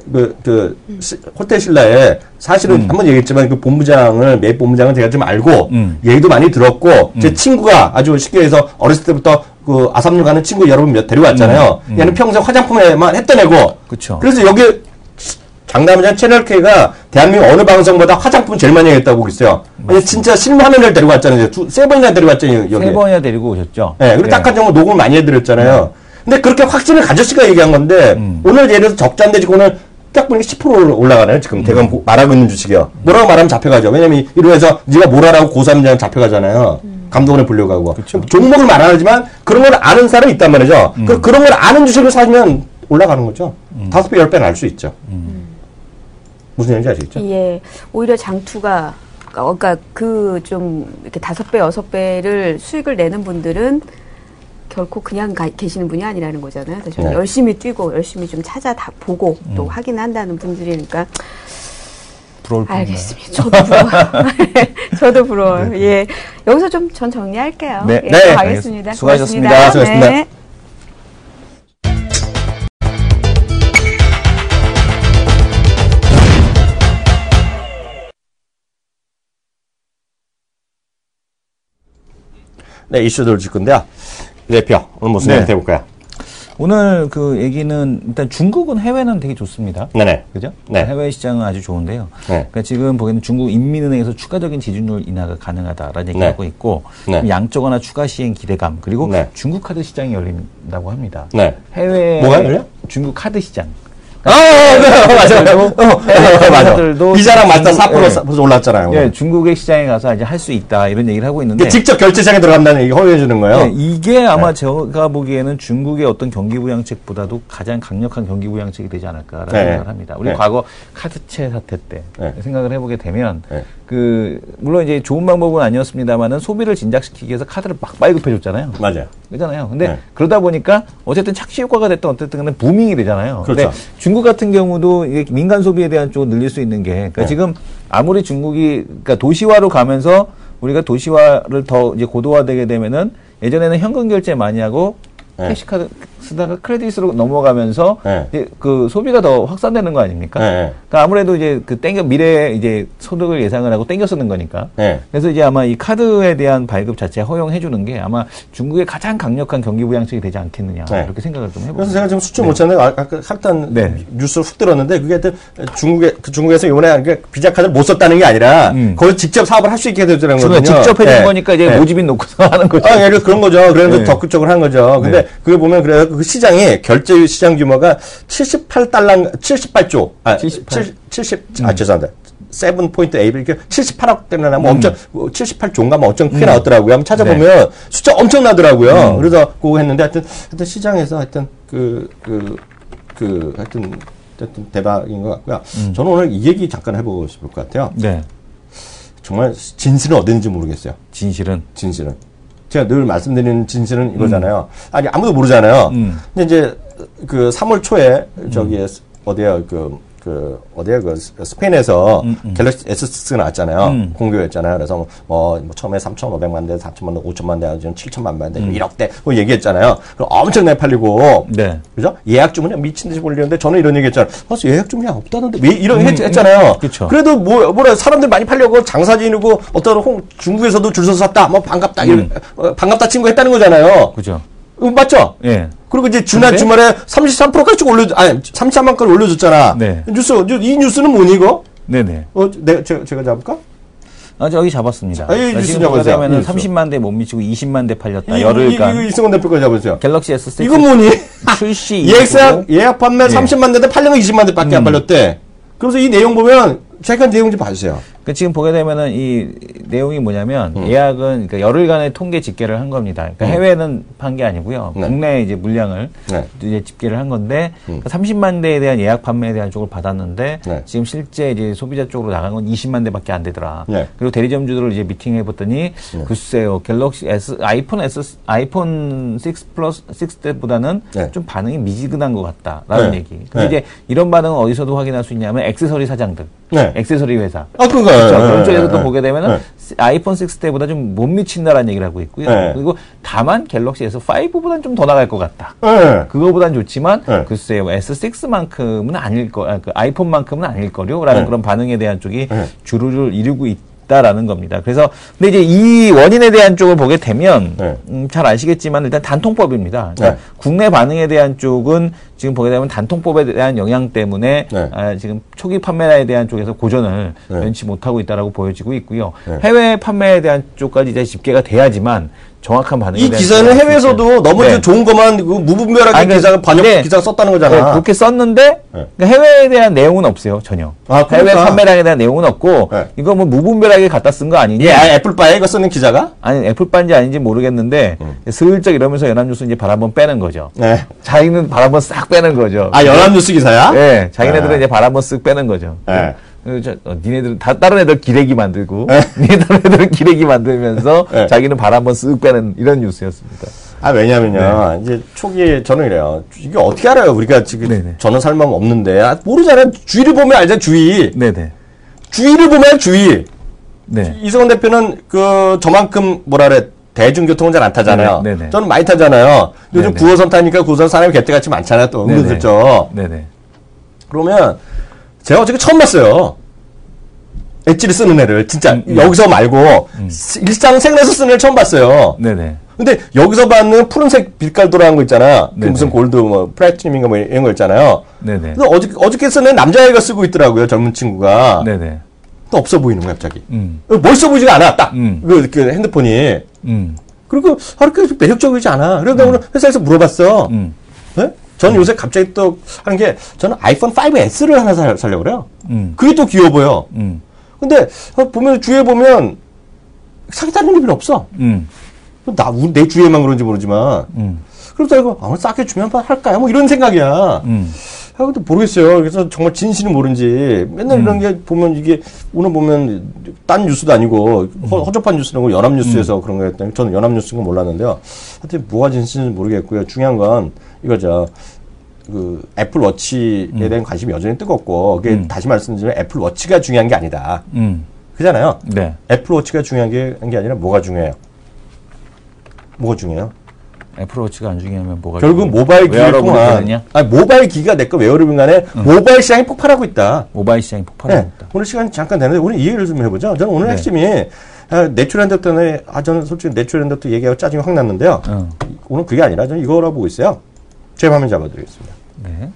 호텔 신라에 사실은 한번 얘기했지만 그 본부장을 매입 본부장은 제가 좀 알고 얘기도 많이 들었고 제 친구가 아주 쉽게 해서 어렸을 때부터 그 아삼류 가는 친구 여러분 몇 데려왔잖아요. 얘는 평생 화장품에만 했던 애고. 그쵸. 그래서 여기 장담하자면 채널K가 대한민국 어느 방송보다 화장품 제일 많이 했다고 보고 있어요. 아니, 진짜 실무하는 애를 데리고 왔잖아요. 세 번이나 데리고 왔잖아요. 여기. 3번이나 데리고 오셨죠. 네, 그리고 딱한 정도 녹음을 많이 해드렸잖아요. 근데 그렇게 확신을 가졌으니까 얘기한 건데 오늘 예를 들어서 적자인데 지금 오늘 딱 보니까 10% 올라가네요. 지금 제가 말하고 있는 주식이요. 뭐라고 말하면 잡혀가죠. 왜냐면 이러면서 네가 뭐라라고 고소하면 잡혀가잖아요. 감독원에 불려가고. 종목을 말 안 하지만 그런 걸 아는 사람이 있단 말이죠. 그런 걸 아는 주식을 사면 올라가는 거죠. 5배, 10배는 알 수 있죠. 무슨 얘기인지 아시겠죠? 예. 오히려 장투가, 그러니까 그 좀 이렇게 5배, 6배를 수익을 내는 분들은 결코 그냥 계시는 분이 아니라는 거잖아요. 그래서 저는 열심히 뛰고 열심히 좀 보고 또 확인한다는 분들이니까. 부러울 뿐이네. 알겠습니다. 저도 부러워요. 저도 부러워요. 네. 예. 여기서 좀 전 정리할게요. 네. 예, 네. 가겠습니다. 수고하셨습니다. 수고하셨습니다. 네. 네, 이슈들 줄 건데요. 대표, 오늘 무슨 얘기 해볼까요? 오늘 그 얘기는 일단 중국은 해외는 되게 좋습니다. 네네. 그죠? 네. 해외 시장은 아주 좋은데요. 네. 그러니까 지금 보기에는 중국 인민은행에서 추가적인 지준율 인하가 가능하다라는 얘기를 하고 있고 양적 완화 추가 시행 기대감 그리고 중국 카드 시장이 열린다고 합니다. 해외 뭐가 열려? 중국 카드 시장. 맞아요. 맞아. 비자랑 맞다 4% 올랐잖아요. 네, 중국의 시장에 가서 이제 할 수 있다 이런 얘기를 하고 있는데 직접 결제장에 들어간다는 얘기 허용해 주는 거예요. 네, 이게 아마 제가 보기에는 중국의 어떤 경기부양책보다도 가장 강력한 경기부양책이 되지 않을까라는 생각을 합니다. 우리 과거 카드채 사태 때 생각을 해보게 되면 물론 이제 좋은 방법은 아니었습니다만은 소비를 진작시키기 위해서 카드를 막 발급해줬잖아요. 맞아요. 그렇잖아요. 근데 그러다 보니까 어쨌든 착시 효과가 됐든 어쨌든 근데 부밍이 되잖아요. 그렇죠. 근데 중국 같은 경우도 이게 민간 소비에 대한 쪽을 늘릴 수 있는 게 그러니까 지금 아무리 중국이 그러니까 도시화로 가면서 우리가 도시화를 더 이제 고도화되게 되면은 예전에는 현금 결제 많이 하고 캐시카드 쓰다가 크레딧으로 넘어가면서 이제 그 소비가 더 확산되는 거 아닙니까? 그러니까 아무래도 이제 그 미래에 이제 소득을 예상을 하고 땡겨 쓰는 거니까. 그래서 이제 아마 이 카드에 대한 발급 자체 허용해 주는 게 아마 중국의 가장 강력한 경기 부양책이 되지 않겠느냐 이렇게 생각을 좀 해봅니다. 그래서 제가 지금 수출 못 찾는데 아까 할단 뉴스를 훅 들었는데 그게 하여튼 중국에서 이번에 비자 카드를 못 썼다는 게 아니라 거기서 직접 사업을 할 수 있게 되더라는 거거든요. 직접 해준 거니까 이제 모집인 놓고서 하는 거죠. 예를 들어 그런 거죠. 그래서 적극적으로 한 거죠. 근데 그게 보면 그래요. 그 시장이 결제 시장 규모가 78조, 78. 7.8 이렇게 78억 대나 나면 엄청 78조인가 뭐 엄청 크게 나왔더라고요. 한번 찾아보면 숫자 엄청 나더라고요. 그래서 그거 했는데 하여튼 시장에서 하여튼 하여튼 대박인 것 같고요. 저는 오늘 이 얘기 잠깐 해보고 싶을 것 같아요. 정말 진실은 어딘지 모르겠어요. 진실은. 제가 늘 말씀드리는 진실은 이거잖아요. 아니, 아무도 모르잖아요. 근데 이제, 3월 초에, 어디야, 어디야, 스페인에서 갤럭시 S6 나왔잖아요. 공개했잖아요. 그래서 처음에 3,500만 대, 4,000만 대, 5,000만 대, 지금 7,000만 대, 1억 대, 얘기했잖아요. 그럼 엄청나게 팔리고. 네. 그죠? 예약 주문이 미친 듯이 몰리는데 저는 이런 얘기 했잖아요. 예약 주문이 없다는데 왜 이런 했잖아요. 그쵸. 그래도 뭐라 사람들 많이 팔려고 장사진이고 어떤 중국에서도 줄 서서 샀다. 반갑다. 반갑다 친구 했다는 거잖아요. 그죠. 맞죠? 예. 그리고 이제 주말에 33%까지 아니, 33만까지 올려줬잖아. 네. 이 뉴스는 뭐니, 이거? 네네. 제가 잡을까? 여기 잡았습니다. 뉴스 잡으세요. 30만 대 못 미치고 20만 대 팔렸다. 열흘간. 이승원 대표까지 잡으세요. 갤럭시 S6. 이건 뭐니? 출시. 예약 판매 30만 대인데 팔린 거 20만 대밖에 안 팔렸대. 그래서 이 내용 보면, 잠깐 내용 좀 봐주세요. 지금 보게 되면은 이 내용이 뭐냐면 예약은 그러니까 열흘간의 통계 집계를 한 겁니다. 그러니까 해외는 판 게 아니고요. 네. 국내 이제 물량을 네. 이제 집계를 한 건데 30만 대에 대한 예약 판매에 대한 쪽을 받았는데 네. 지금 실제 이제 소비자 쪽으로 나간 건 20만 대밖에 안 되더라. 네. 그리고 대리점주들을 이제 미팅해 봤더니 글쎄요, 갤럭시 아이폰 6 플러스 6 때보다는 네. 좀 반응이 미지근한 것 같다라는 네. 얘기. 근데 이제 이런 반응은 어디서도 확인할 수 있냐면 액세서리 사장들, 액세서리 회사. 그거. 그렇죠. 그런 쪽에서 또 보게 되면은 아이폰 6 때보다 좀 못 미친다라는 얘기를 하고 있고요. 그리고 다만 갤럭시에서 5보다는 좀 더 나갈 것 같다. 그거보단 좋지만 글쎄요, S6만큼은 아닐 그 아이폰만큼은 아닐 거요라는 그런 반응에 대한 쪽이 주류를 이루고 있다라는 겁니다. 그래서 근데 이제 이 원인에 대한 쪽을 보게 되면 잘 아시겠지만 일단 단통법입니다. 그러니까 국내 반응에 대한 쪽은 지금 보게 되면 단통법에 대한 영향 때문에 지금 초기 판매에 대한 쪽에서 고전을 면치 못하고 있다라고 보여지고 있고요. 해외 판매에 대한 쪽까지 이제 집계가 돼야지만 정확한 반응에 이 대한 기사는 해외에서도 너무 좋은 것만 무분별하게 기사가 기사가 썼다는 거잖아. 그렇게 썼는데 그러니까 해외에 대한 내용은 없어요, 전혀. 해외 판매량에 대한 내용은 없고 이거 뭐 무분별하게 갖다 쓴 거 아니냐? 애플바에 이거 쓰는 기자가? 아니 애플바인지 아닌지 모르겠는데 슬쩍 이러면서 연합뉴스 이제 발 한번 빼는 거죠. 자기는 발 한번 싹 빼는 거죠. 연합뉴스 기사야? 네, 자기네들은 이제 발 한번 쓱 빼는 거죠. 니네들은 다른 애들 기레기 만들고, 다른 애들은 기레기 만들면서 자기는 발 한번 쓱 빼는 이런 뉴스였습니다. 왜냐면요. 이제 초기에 저는 이래요. 이게 어떻게 알아요? 우리가 지금 저는 삶은 없는데. 모르잖아요. 주위를 보면 알잖아요, 주위. 네네. 주위를 보면 주위. 네. 이승원 대표는 저만큼 대중교통은 잘 안 타잖아요. 네네. 저는 많이 타잖아요. 요즘 9호선 타니까 9호선 사람이 개떼같이 많잖아요. 또 은근슬쩍. 네네. 그러면 제가 어저께 처음 봤어요. 엣지를 쓰는 애를 진짜 여기서 말고 일상 생활에서 쓰는 애를 처음 봤어요. 네네. 근데 여기서 받는 푸른색 빛깔 돌아간 거 있잖아. 그 무슨 골드 플래티넘인가 이런 거 있잖아요. 네네. 근데 어저께 쓰는 남자애가 쓰고 있더라고요. 젊은 친구가. 네네. 또 없어 보이는 거야 갑자기. 멋있어 보이지가 않아. 딱 그 핸드폰이. 그리고 그렇게 매력적이지 않아. 그러다 오늘 회사에서 물어봤어. 네? 저는 요새 갑자기 또 하는 게 저는 아이폰 5S를 하나 살려고 그래요. 그게 또 귀여워 보여. 근데 보면 주위에 보면 사겠다는 게 별로 없어. 내 주위에만 그런지 모르지만. 그러다 이거 싸게 주면 한번 할까요? 뭐 이런 생각이야. 근데 모르겠어요. 그래서 정말 진실은 모른지 맨날 이런 게 보면 이게 오늘 보면 딴 뉴스도 아니고 허접한 뉴스는 거 연합뉴스에서 그런 거였다니 저는 연합뉴스인 건 몰랐는데요. 하여튼 뭐가 진실인지 모르겠고요. 중요한 건 이거죠. 애플 워치에 대한 관심이 여전히 뜨겁고 그게 다시 말씀드리면 애플 워치가 중요한 게 아니다. 그잖아요. 네. 애플 워치가 중요한 게 아니라 뭐가 중요해요? 뭐가 중요해요? 애플워치가 안 중요하면 뭐가 결국 모바일 기기를 통한 모바일 기기가 됐건 웨어러블 간에 모바일 시장이 폭발하고 있다. 모바일 시장이 폭발하고 있다. 오늘 시간이 잠깐 되는데 오늘 이 얘기를 좀 해보죠. 저는 오늘 핵심이 내추럴랜드 때문에 저는 솔직히 내추럴랜드 때 얘기하고 짜증이 확 났는데요. 오늘 그게 아니라 저는 이거라고 보고 있어요. 제 화면 잡아드리겠습니다. 네.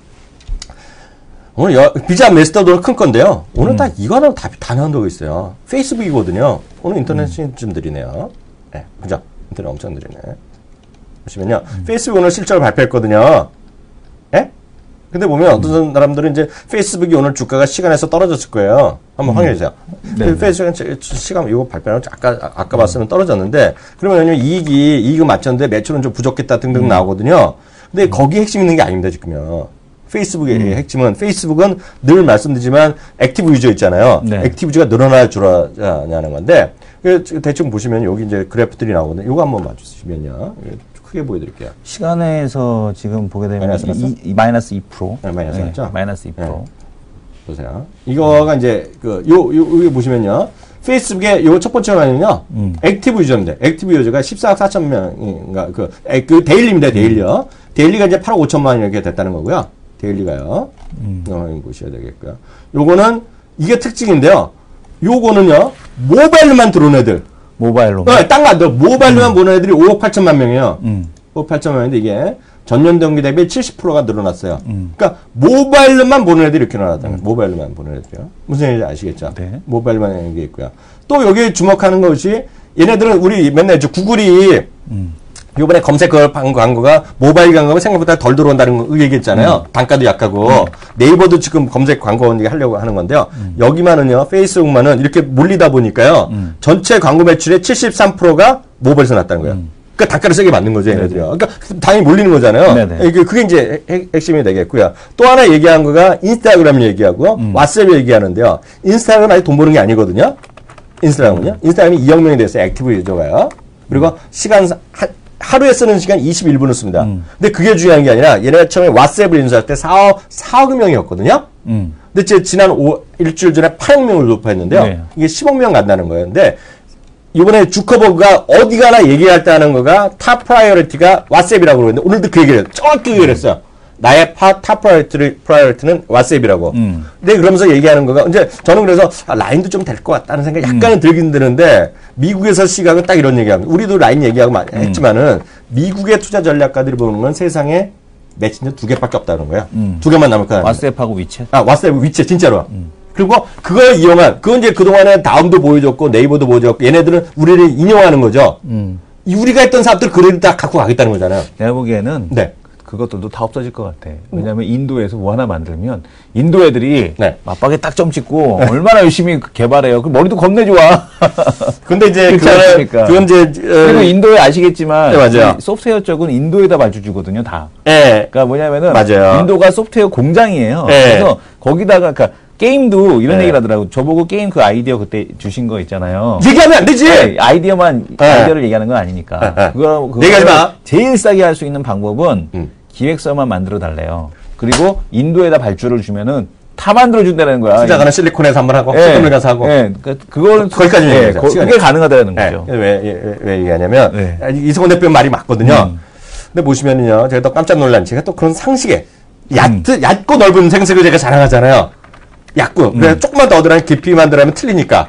오늘 비자 메스터도 큰 건데요. 오늘 딱 이거 하나 답이 다 나온다고 있어요. 페이스북이거든요. 오늘 인터넷이 좀 느리네요. 네, 그죠? 인터넷 엄청 느리네. 보시면요. 페이스북 오늘 실적을 발표했거든요. 예? 근데 보면 어떤 사람들은 이제 페이스북이 오늘 주가가 시간에서 떨어졌을 거예요. 한번 확인해주세요. 페이스북은 시간, 이거 발표는 아까 봤으면 떨어졌는데, 그러면 이익은 맞췄는데 매출은 좀 부족했다 등등 나오거든요. 근데 거기에 핵심이 있는 게 아닙니다, 지금요. 페이스북의 핵심은, 페이스북은 늘 말씀드리지만 액티브 유저 있잖아요. 액티브 유저가 늘어나야 줄어나는 건데, 대충 보시면 여기 이제 그래프들이 나오거든요. 이거 한번 봐주시면요. 크게 보여드릴게요. 시간에서 지금 보게 되면 마이너스 2%. 네, 마이너스 2%. 마이너스 2%. 보세요. 이거가 이제 여기 보시면요. 페이스북에 요 첫 번째 화면은요. 액티브 유저인데 액티브 유저가 14억 4천 명인가 그 데일리입니다. 데일리요. 데일리가 이제 8억 5천만 이렇게 됐다는 거고요. 데일리가요. 보셔야 되겠고요. 요거는 이게 특징인데요. 요거는요. 모바일로만 들어온 애들. 모바일로. 네, 딴 거 안 들어. 모바일로만 보는 애들이 5억 8천만 명이에요. 5억 8천만 명인데 이게 전년 동기 대비 70%가 늘어났어요. 그러니까 모바일로만 보는 애들이 이렇게 늘어났다는 거예요. 모바일로만 보는 애들이요. 무슨 얘기인지 아시겠죠? 네. 모바일로만 하는 게 있고요. 또 여기에 주목하는 것이 얘네들은 우리 맨날 구글이 이번에 검색 광고가 모바일 광고가 생각보다 덜 들어온다는 거 얘기했잖아요. 단가도 약하고 네이버도 지금 검색 광고 하려고 하는 건데요. 여기만은요. 페이스북만은 이렇게 몰리다 보니까요. 전체 광고 매출의 73%가 모바일에서 났다는 거예요. 그러니까 단가를 세게 맞는 거죠, 얘네들이요. 그러니까 당연히 몰리는 거잖아요. 그게 이제 핵심이 되겠고요. 또 하나 얘기한 거가 인스타그램 얘기하고 왓츠앱 얘기하는데요. 인스타그램은 아직 돈 버는 게 아니거든요. 인스타그램은요. 인스타그램이 2억 명이 됐어요. 액티브 유저가요. 그리고 하루에 쓰는 시간 21분을 씁니다. 근데 그게 중요한 게 아니라 얘네가 처음에 왓츠앱을 인수할 때 4억 명이었거든요. 근데 지난 일주일 전에 8억 명을 돌파했는데요. 네. 이게 10억 명 간다는 거예요. 근데 이번에 주커버그가 어디 가나 얘기할 때 하는 거가 탑 프라이어리티가 왓츠앱이라고 그러는데 오늘도 그 얘기를 해요. 정확히 그 얘기를 했어요. 나의 탑 프라이어리티는 왓츠앱이라고. 근데 그러면서 얘기하는 거가 이제 저는 그래서 라인도 좀 될 것 같다는 생각이 약간은 들긴 드는데 미국에서 시각은 딱 이런 얘기합니다. 우리도 라인 얘기하고 했지만은 미국의 투자 전략가들이 보는 건 세상에 메신저 2개밖에 없다는 거예요. 2개만 남을 거야. 왓츠앱하고 위챗. 왓츠앱 위챗 진짜로. 그리고 그걸 이용한 그건 이제 그동안에 다음도 보여줬고 네이버도 보여줬고 얘네들은 우리를 인용하는 거죠. 우리가 했던 사업들 그래도 다 갖고 가겠다는 거잖아요. 내가 보기에는 네. 그것들도 다 없어질 것 같아. 왜냐하면 인도에서 뭐 하나 만들면 인도 애들이 네. 맞박에 딱 점 찍고 얼마나 열심히 개발해요. 그 머리도 겁내 좋아. 근데 이제 그건 이제 그리고 인도에 아시겠지만 네, 맞아요. 소프트웨어 쪽은 인도에다 발주 주거든요, 다. 네. 그러니까 뭐냐면은 맞아요. 인도가 소프트웨어 공장이에요. 네. 그래서 거기다가 그러니까 게임도 이런 얘기를 하더라고. 저보고 게임 그 아이디어 그때 주신 거 있잖아요. 얘기하면 안 되지. 네, 아이디어를 얘기하는 건 아니니까. 그거 얘기하지 마. 제일 싸게 할 수 있는 방법은 기획서만 만들어 달래요. 그리고 인도에다 발주를 주면은 다 만들어 준다는 거야. 시작하는 실리콘에서 한번 하고, 실리콘을 가서 하고. 네, 그거는 거기까지 얘기하죠. 그게 가능하다는 거죠. 왜 얘기하냐면 이승원 대표 말이 맞거든요. 근데 보시면은요, 제가 또 깜짝 놀란 제가 또 그런 상식에 얕고 넓은 생색을 제가 자랑하잖아요. 얕고 그래서 조금만 더 얻으라면 깊이만 들어가면 틀리니까.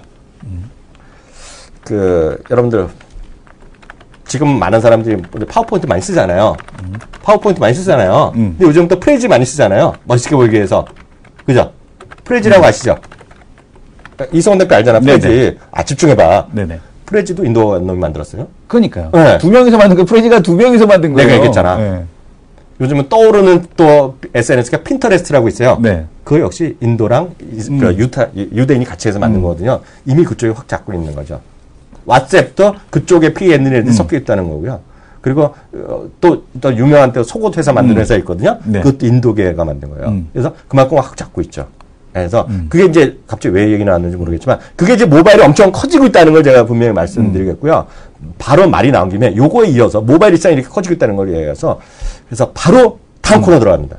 여러분들. 지금 많은 사람들이 파워포인트 많이 쓰잖아요. 파워포인트 많이 쓰잖아요. 근데 요즘 또 프레지 많이 쓰잖아요. 멋있게 보이기 위해서. 그죠? 프레지라고 아시죠? 이성원 대표 알잖아, 프레지. 네네. 집중해봐. 네네. 프레지도 인도 놈이 만들었어요. 그러니까요. 네. 2명이서 만든 거, 프레지가 2명이서 만든 거예요. 내가 얘기했잖아. 네. 요즘은 떠오르는 또 SNS가 핀터레스트라고 있어요. 네. 그거 역시 인도랑 유대인이 같이 해서 만든 거거든요. 이미 그쪽에 확 잡고 있는 거죠. 왓츠앱도 그쪽에 피해있는 애들이 섞여 있다는 거고요. 그리고 또 유명한 또 속옷 회사 만드는 회사 있거든요. 네. 그것도 인도계가 만든 거예요. 그래서 그만큼 확 잡고 있죠. 그래서 그게 이제 갑자기 왜 얘기 나왔는지 모르겠지만 그게 이제 모바일이 엄청 커지고 있다는 걸 제가 분명히 말씀드리겠고요. 바로 말이 나온 김에 요거에 이어서 모바일 시장이 이렇게 커지고 있다는 걸 얘기해서 그래서 바로 다음 코너 들어갑니다.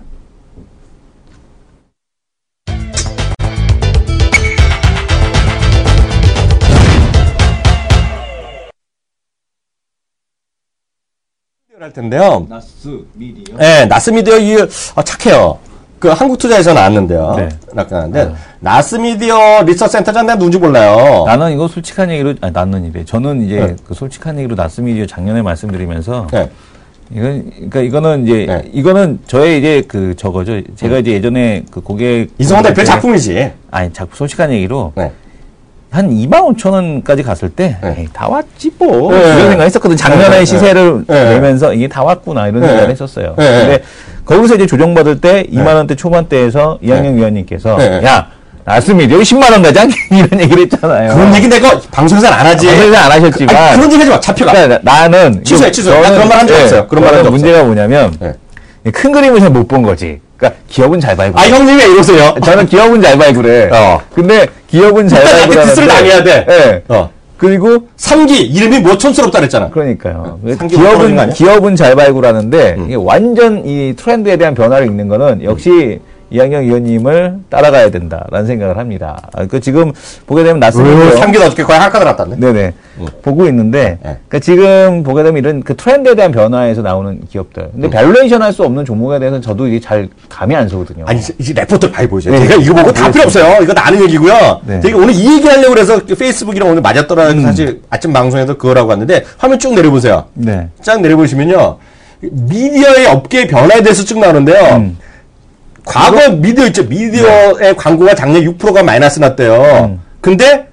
할 텐데요. 나스미디어. 네, 나스미디어 착해요. 그 한국투자에서 나왔는데요. 네. 나왔는데 나스미디어 리서치센터장 내가 누군지 몰라요. 나는 이거 솔직한 얘기로 나는 이래. 저는 이제 그 솔직한 얘기로 나스미디어 작년에 말씀드리면서 그러니까 이거는 이제 이거는 저의 이제 저거죠. 제가 이제 예전에 그 고객 이성원 대표 작품이지. 아니 작품 솔직한 얘기로. 한 25,000원까지 갔을 때, 에이, 다 왔지, 뭐. 이런 생각 했었거든. 작년에 시세를 내면서 이게 다 왔구나, 이런 생각을 했었어요. 근데 거기서 이제 조정받을 때 2만원대 초반대에서 이학영 위원님께서, 야, 나스미디어 10만원 가자? 이런 얘기를 했잖아요. 그런 얘기 내가 방송에서 안 하지. 방송에서 안 하셨지만. 아니, 그런 얘기 하지 마, 잡혀가. 그러니까 나는. 취소해. 나 그런 말 한 적 없어요. 그런 말 한 적 없어요. 문제가 뭐냐면, 큰 그림을 잘 못 본 거지. 그러니까 기업은 잘 발굴. 형님 왜 이러세요? 저는 기업은 잘 발굴해. 근데 기업은 잘 발굴하는데. 뜻을 당해야 돼. 그리고 3기 이름이 뭐 촌스럽다 그랬잖아. 그러니까요. 기업은 잘 발굴하는데 이게 완전 이 트렌드에 대한 변화를 읽는 거는 역시 이학영 의원님을 따라가야 된다라는 생각을 합니다. 그 지금 보게 되면 낫습니다. 3개월 어떻게 거의 한가닥 났다네. 네네. 보고 있는데, 그러니까 지금 보게 되면 이런 그 트렌드에 대한 변화에서 나오는 기업들. 근데 밸류에이션 할 수 없는 종목에 대해서는 저도 이게 잘 감이 안 서거든요. 아니, 이제 레포트를 많이 보여줘요. 제가 이거 보고 다 필요 없어요. 이거 나는 얘기고요. 제가 오늘 이 얘기 하려고 그래서 페이스북이랑 오늘 맞았더라고 사실 아침 방송에서 그거라고 왔는데 화면 쭉 내려보세요. 네. 쫙 내려보시면요. 미디어의 업계의 변화에 대해서 쭉 나오는데요. 과거 미디어 있죠. 미디어의 광고가 작년 6%가 마이너스 났대요. 근데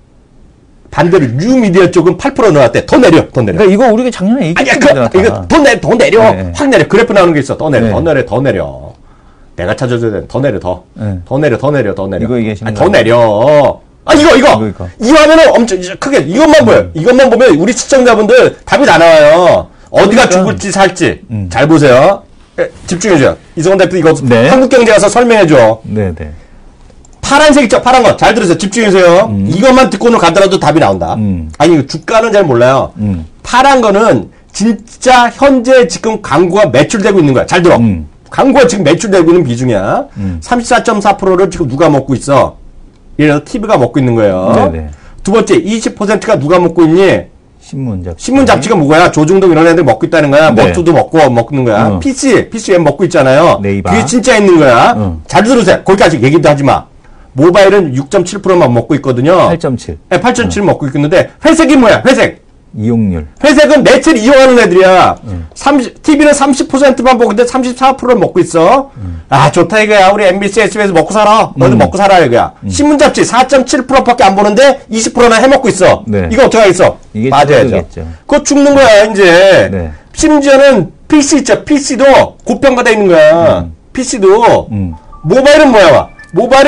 반대로 뉴미디어 쪽은 8% 나왔대. 더 내려. 그러니까 이거 우리가 작년에 얘기했잖아. 이거 더 내려. 네. 확 내려. 그래프 나오는 게 있어. 더 내려. 내가 찾아줘야 돼. 더 내려. 더 내려. 이거 얘기하시는 더 내려. 이거. 이 화면은 엄청 크게 이것만 보여. 이것만 보면 우리 시청자분들 답이 다 나와요. 어디가 죽을지 살지. 잘 보세요. 집중해줘요. 이성원 대표 이거 한국경제 가서 설명해줘. 네네. 파란색 있죠? 파란 거. 잘 들으세요. 집중해주세요. 이것만 듣고는 가더라도 답이 나온다. 아니, 주가는 잘 몰라요. 파란 거는 진짜 현재 지금 광고가 매출되고 있는 거야. 잘 들어. 광고가 지금 매출되고 있는 비중이야. 34.4%를 지금 누가 먹고 있어? 예를 들어 TV가 먹고 있는 거예요. 네네. 두 번째, 20%가 누가 먹고 있니? 신문 잡지가 뭐야? 조중동 이런 애들 먹고 있다는 거야. 네. 머투도 먹는 거야. PC 먹고 있잖아요. 네이버. 그게 진짜 있는 거야. 잘 들으세요. 거기까지 얘기도 하지 마. 모바일은 6.7%만 먹고 있거든요. 8.7. 네, 8.7 먹고 있는데 회색이 뭐야? 회색. 이용률. 회색은 매체를 이용하는 애들이야. TV는 30%만 보고 있는데 34%를 먹고 있어. 아, 좋다 이거야. 우리 MBC, SBS 먹고 살아. 너도 먹고 살아 이거야. 신문 잡지 4.7%밖에 안 보는데 20%나 해먹고 있어. 네. 이거 어떻게 하겠어? 이게 맞아야죠. 그거 죽는 거야 이제. 네. 심지어는 PC 있죠. PC도 고평가돼 있는 거야. PC도. 모바일은 뭐야? 모바일은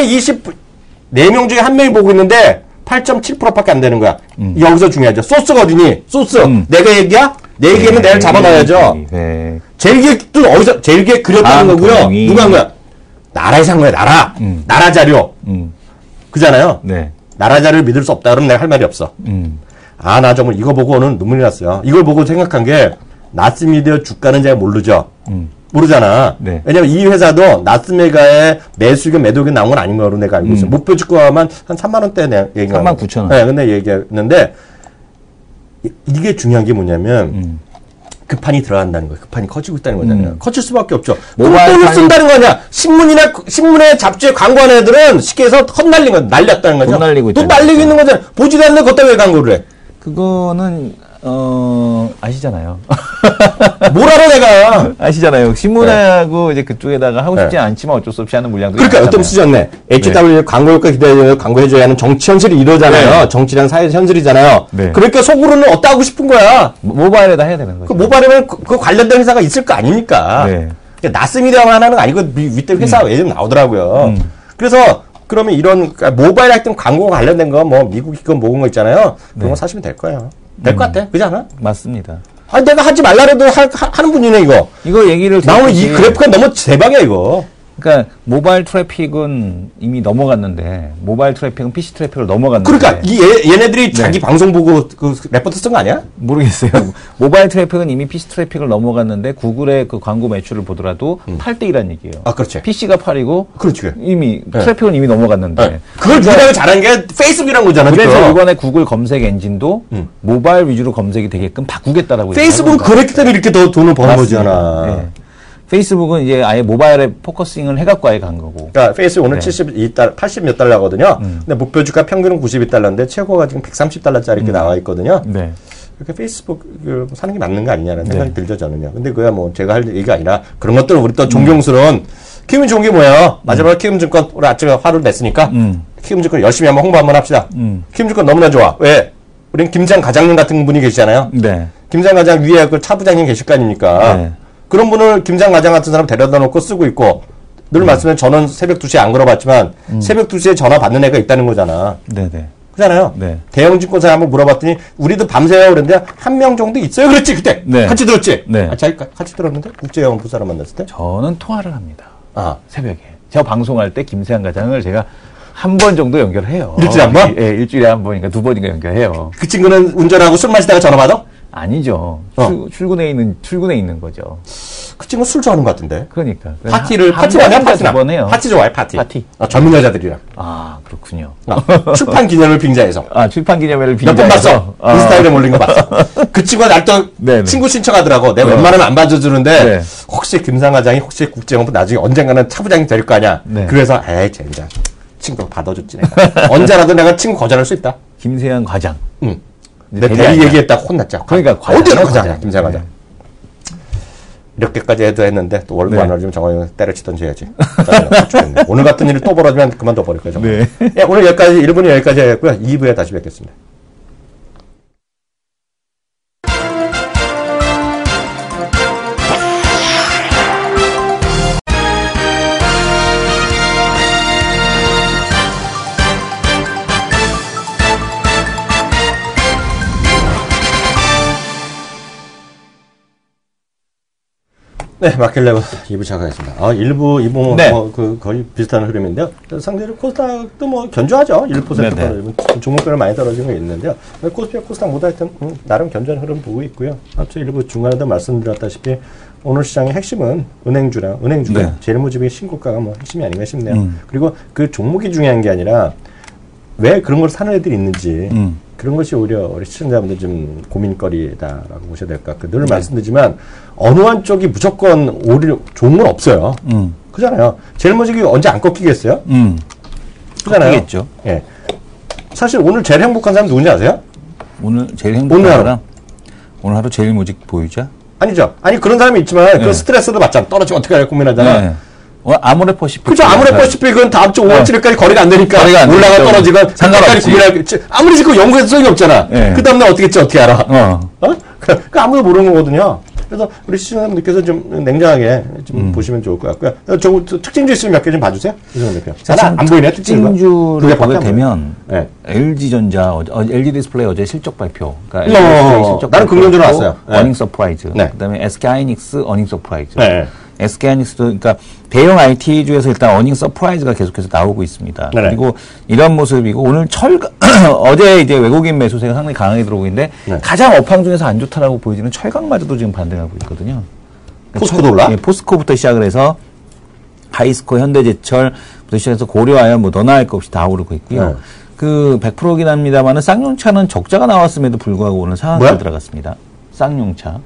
4명 중에 1명이 보고 있는데 8.7%밖에 안 되는 거야. 여기서 중요하죠. 소스가 어디니? 소스. 내가 얘기야? 내 얘기는 내가 잡아놔야죠. 제일 또 어디서 제일 그렸다는 거고요. 누가 한 거야? 나라에서 한 거야. 나라 자료. 그잖아요. 네. 나라 자료를 믿을 수 없다 그러면 내가 할 말이 없어. 나 정말 이거 보고 오늘 눈물이 났어요. 이걸 보고 생각한 게 나스미디어 주가는 제가 모르죠. 모르잖아. 네. 왜냐면 이 회사도 나스메가의 매수익은 매도익은 나온 건 아닌 거로 내가 알고 있어. 목표 주가만 한 3만 원대 얘기가. 39,000원. 네, 근데 얘기했는데 이게 중요한 게 뭐냐면 급판이 들어간다는 거예요. 급판이 커지고 있다는 거잖아요. 커질 수밖에 없죠. 돈을 쓴다는 거 아니야. 신문에 잡지에 광고하는 애들은 쉽게 해서 헛날린 거, 날렸다는 거죠. 돈 날리고 있는 거잖아. 보지도 않는 걷다 왜 광고를 해? 그거는 아시잖아요. 뭘 알아 내가. 아시잖아요. 신문하고 이제 그쪽에다가 하고 싶지 않지만 어쩔 수 없이 하는 물량도 그러니까 어떤 쓰셨네. HW 광고효과 기대하는 광고해줘야 하는 정치 현실이 이러잖아요. 정치란 사회 현실이잖아요. 그러니까 속으로는 어따 하고 싶은 거야. 모바일에다 해야 되는 거죠. 그 모바일에는 그 관련된 회사가 있을 거 아닙니까? 그러니까 나스미디어만 하는 거 아니고 밑에 회사 외에 좀 나오더라고요. 그래서 그러면 이런 그러니까 모바일 하여튼 광고가 관련된 거 뭐 미국 기업 모은 거 있잖아요. 그런 거 사시면 될 거예요. 될 것 같아. 그렇지 않아? 맞습니다. 아니 내가 하지 말라래도 하는 분이네 이거. 이거 얘기를 나오는 이 그래프가 너무 대박이야 이거. 그러니까 모바일 트래픽은 이미 넘어갔는데 모바일 트래픽은 PC 트래픽을 넘어갔는데. 그러니까 얘네들이 자기 방송 보고 그 레포트 쓴 거 아니야? 모르겠어요. 모바일 트래픽은 이미 PC 트래픽을 넘어갔는데 구글의 그 광고 매출을 보더라도 8대1이라는 얘기예요. 아, 그렇지. PC가 8이고 그렇지. 이미 트래픽은 이미 넘어갔는데. 그걸 유일하게 잘한 게 페이스북이란 거잖아. 그래서 이번에 구글 검색 엔진도 모바일 위주로 검색이 되게끔 바꾸겠다라고. 페이스북은 그랬기 때문에 이렇게 더 돈을 버는 거잖아. 페이스북은 이제 아예 모바일에 포커싱을 해갖고 아예 간 거고. 그러니까 페이스북 오늘 80 몇 달러거든요. 근데 목표 주가 평균은 92달러인데 최고가 지금 130달러짜리 이렇게 나와 있거든요. 그러니까 페이스북 사는 게 맞는 거 아니냐는 생각이 들죠, 저는요. 근데 그야 뭐 제가 할 얘기가 아니라 그런 것들은 우리 또 존경스러운 키움 좋은 게 뭐예요? 마지막에 키움증권 우리 아침에 화를 냈으니까 키움증권 열심히 한번 홍보 한번 합시다. 키움증권 너무나 좋아. 왜? 우린 김장 과장님 같은 분이 계시잖아요. 김장 과장 위에 그 차 부장님 계실 거 아닙니까? 그런 분을 김장 과장 같은 사람 데려다 놓고 쓰고 있고 늘 말씀해 저는 새벽 2시에 안 걸어봤지만 새벽 2시에 전화 받는 애가 있다는 거잖아. 그잖아요. 대형 증권사에 한번 물어봤더니 우리도 밤새요 그랬는데 한 명 정도 있어요. 그랬지 그때. 같이 들었지. 자기 같이 들었는데 국제영업부 사람 만났을 때. 저는 통화를 합니다. 새벽에. 제가 방송할 때 김세한 과장을 제가 한 번 정도 연결해요. 일주일에 한 번? 일주일에 한 번인가 두 번인가 연결해요. 그 친구는 운전하고 술 마시다가 전화 받아? 아니죠. 출근해 있는 거죠. 그 친구 술 좋아하는 것 같은데. 그러니까. 파티 아니야? 파티 좋아해, 파티. 젊은 여자들이랑. 아, 그렇군요. 출판 기념을 빙자해서. 출판 기념회를 빙자해서. 몇 번 봤어. 인스타그램 올린 거 봤어. 그 친구가 날 또 친구 신청하더라고. 내가 웬만하면 안 봐주는데, 혹시 김상과장이 혹시 국제공부 나중에 언젠가는 차부장이 될 거 아니야. 그래서, 젠장. 친구 받아줬지, 내가. 언제라도 내가 친구 거절할 수 있다. 김세현 과장. 응. 내 대리 얘기했다가 혼났죠. 그러니까 어디가 과장이야, 김세현 과장. 이렇게까지 해도 했는데 또 월급 안 올리면 정말 때려치던지 해야지. 오늘 같은 일이 또 벌어지면 그만둬 버릴 거죠. 네. 예, 오늘 여기까지 1분이 여기까지 했고요. 2부에 다시 뵙겠습니다. 네, 마켓레브 2부 시작하겠습니다. 1부, 2부 거의 비슷한 흐름인데요. 상대적으로 코스닥도 견조하죠. 1% 떨어지면 종목별로 많이 떨어지는 게 있는데요. 코스닥보다 하여튼 나름 견조한 흐름 보고 있고요. 앞서 1부 중간에도 말씀드렸다시피 오늘 시장의 핵심은 은행주가 제일모직의 신고가가 핵심이 아닌가 싶네요. 그리고 그 종목이 중요한 게 아니라 왜 그런 걸 사는 애들이 있는지 그런 것이 오히려 우리 시청자분들 좀 고민거리다라고 보셔야 될 것 같고 늘 말씀드리지만 어느 한쪽이 무조건 오히려 좋은 건 없어요. 그잖아요. 제일모직이 언제 안 꺾이겠어요? 그잖아요. 꺾이겠죠. 예. 사실 오늘 제일 행복한 사람 누군지 아세요? 오늘 제일 행복한 사람? 오늘 하루 제일모직 보유자? 아니죠. 아니 그런 사람이 있지만 그 스트레스도 받잖아. 떨어지면 어떻게 할까 고민하잖아. 아모레퍼시픽. 그죠. 아모레퍼시픽은 다음 주 5월 7일까지 거리가 안 되니까 올라가 떨어지건 상관없이 아무리 지금 연구해도 소용이 없잖아. 그 다음날 어떻게 알아? 그 아무도 모르는 거거든요. 그래서 우리 시청자분들께서 좀 냉정하게 좀 보시면 좋을 것 같고요. 저 특징주 있으면 몇 개 좀 봐주세요. 안 보이네. 특징주를 보게 되면 LG전자, LG 디스플레이 어제 실적 발표. 그러니까 나는 긍정적으로 왔어요. 어닝 서프라이즈. 그다음에 SK 하이닉스 어닝 서프라이즈. SK 하이닉스도 그러니까 대형 IT주에서 일단 어닝 서프라이즈가 계속해서 나오고 있습니다. 그리고 이런 모습이고 오늘 어제 이제 외국인 매수세가 상당히 강하게 들어오고 있는데 가장 업황 중에서 안 좋다라고 보여지는 철강마저도 지금 반등하고 있거든요. 포스코도 올라? 포스코부터 시작을 해서 하이스코, 현대제철부터 시작해서 고려아연 너나 할 것 없이 다 오르고 있고요. 그 100%긴 합니다만은 쌍용차는 적자가 나왔음에도 불구하고 오늘 상한가 들어갔습니다. 쌍용차.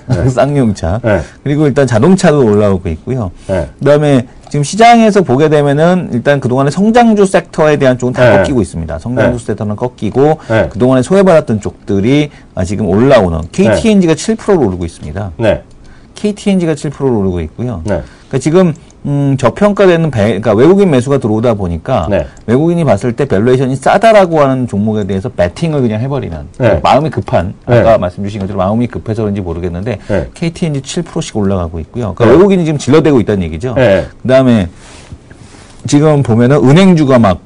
쌍용차. 그리고 일단 자동차도 올라오고 있고요. 그다음에 지금 시장에서 보게 되면은 일단 그동안에 성장주 섹터에 대한 쪽은 다 꺾이고 있습니다. 성장주 섹터는 꺾이고 그동안에 소외받았던 쪽들이 지금 올라오는 KTNG가 7%로 오르고 있습니다. KTNG가 7%로 오르고 있고요. 그러니까 지금 저평가되는 그러니까 외국인 매수가 들어오다 보니까 외국인이 봤을 때 밸류에이션이 싸다라고 하는 종목에 대해서 배팅을 그냥 해버리는 마음이 급한 아까 말씀 주신 것처럼 마음이 급해서 그런지 모르겠는데 KTNG 7%씩 올라가고 있고요. 그러니까 외국인이 지금 질러대고 있다는 얘기죠. 그다음에 지금 보면은 은행주가 막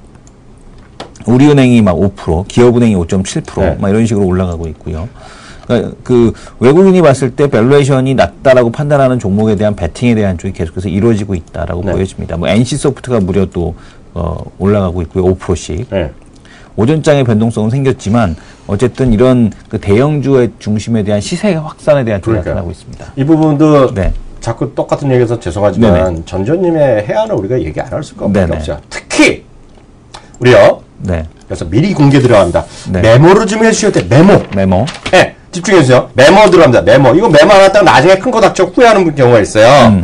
우리은행이 막 5%, 기업은행이 5.7% 막 이런 식으로 올라가고 있고요. 그러니까 그 외국인이 봤을 때 밸류에이션이 낮다라고 판단하는 종목에 대한 배팅에 대한 쪽이 계속해서 이루어지고 있다라고 보여집니다. NC소프트가 무려 또 올라가고 있고요. 5%씩. 오전장의 변동성은 생겼지만 어쨌든 이런 그 대형주의 중심에 대한 시세 확산에 대한 쪽이 나타나고 있습니다. 이 부분도 자꾸 똑같은 얘기해서 죄송하지만 전조님의 해안을 우리가 얘기 안 할 수가 없죠. 특히 우리요. 그래서 미리 공개 들어갑니다. 메모를 좀 해주셔야 돼. 메모. 집중해주세요. 메모 들어갑니다. 이거 메모 안 했다가 나중에 큰 거 닥쳐 후회하는 경우가 있어요.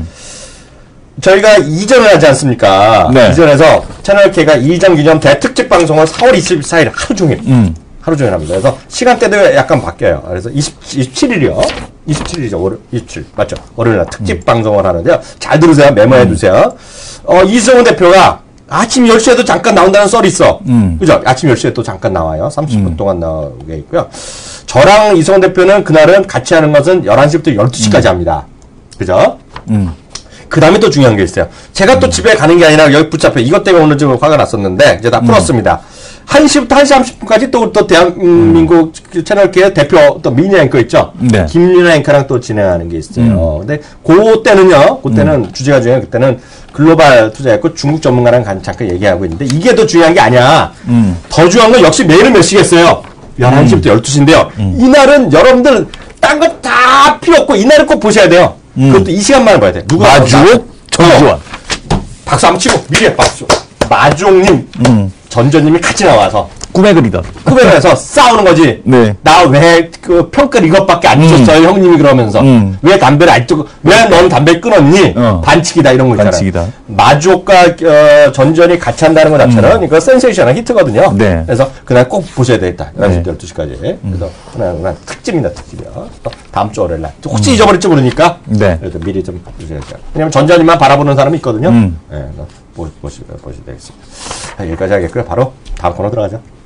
저희가 이전을 하지 않습니까? 이전에서 채널K가 이전 기념 대특집 방송을 4월 24일 하루 종일 합니다. 그래서 시간대도 약간 바뀌어요. 그래서 27일이요. 27일이죠. 27일. 맞죠? 월요일날 특집 방송을 하는데요. 잘 들으세요. 메모해두세요. 이승훈 대표가 아침 10시에도 잠깐 나온다는 썰이 있어. 그죠? 아침 10시에 또 잠깐 나와요. 30분 동안 나오게 있고요. 저랑 이승훈 대표는 그날은 같이 하는 것은 11시부터 12시까지 합니다. 그죠? 그 다음에 또 중요한 게 있어요. 제가 또 집에 가는 게 아니라 여기 붙잡혀. 이것 때문에 오늘 좀 화가 났었는데, 이제 다 풀었습니다. 1시부터 1시 30분까지 또 대한민국 채널K의 대표 또 미니 앵커 있죠? 김윤아 앵커랑 또 진행하는 게 있어요. 근데 그때는 주제가 중요해요. 그때는 글로벌 투자했고 중국 전문가랑 잠깐 얘기하고 있는데 이게 더 중요한 게 아니야. 더 중요한 건 역시 매일은 몇 시겠어요? 11시부터 12시인데요. 이날은 여러분들 딴 거 다 필요 없고 이날을 꼭 보셔야 돼요. 그것도 이 시간만을 봐야 돼. 누가 마주옥 전지원. 박수 한번 치고 미래 박수. 마주옥님, 전전님이 같이 나와서 꿈에 그리던. 꿈에 가서 싸우는 거지. 네. 나 왜 그 평가를 이것밖에 안 줬어요, 형님이 그러면서. 왜 담배를 안 뜯고, 왜 넌 담배 끊었니? 반칙이다, 이런 거 있잖아요. 반칙이다. 마주옥과 전전이 같이 한다는 것 자체는 이거 센세이션한 히트거든요. 네. 그래서 그날 꼭 보셔야 되겠다. 11시, 12시까지. 그래서 그날 특집입니다, 특집이야. 또 다음 주 월요일 날. 혹시 잊어버릴지 모르니까. 네. 그래서 미리 좀 보셔야죠. 왜냐면 전전이만 바라보는 사람이 있거든요. 네. 그래서 보시면 되겠습니다. 여기까지 하겠고요. 바로 다음 코너 들어가죠.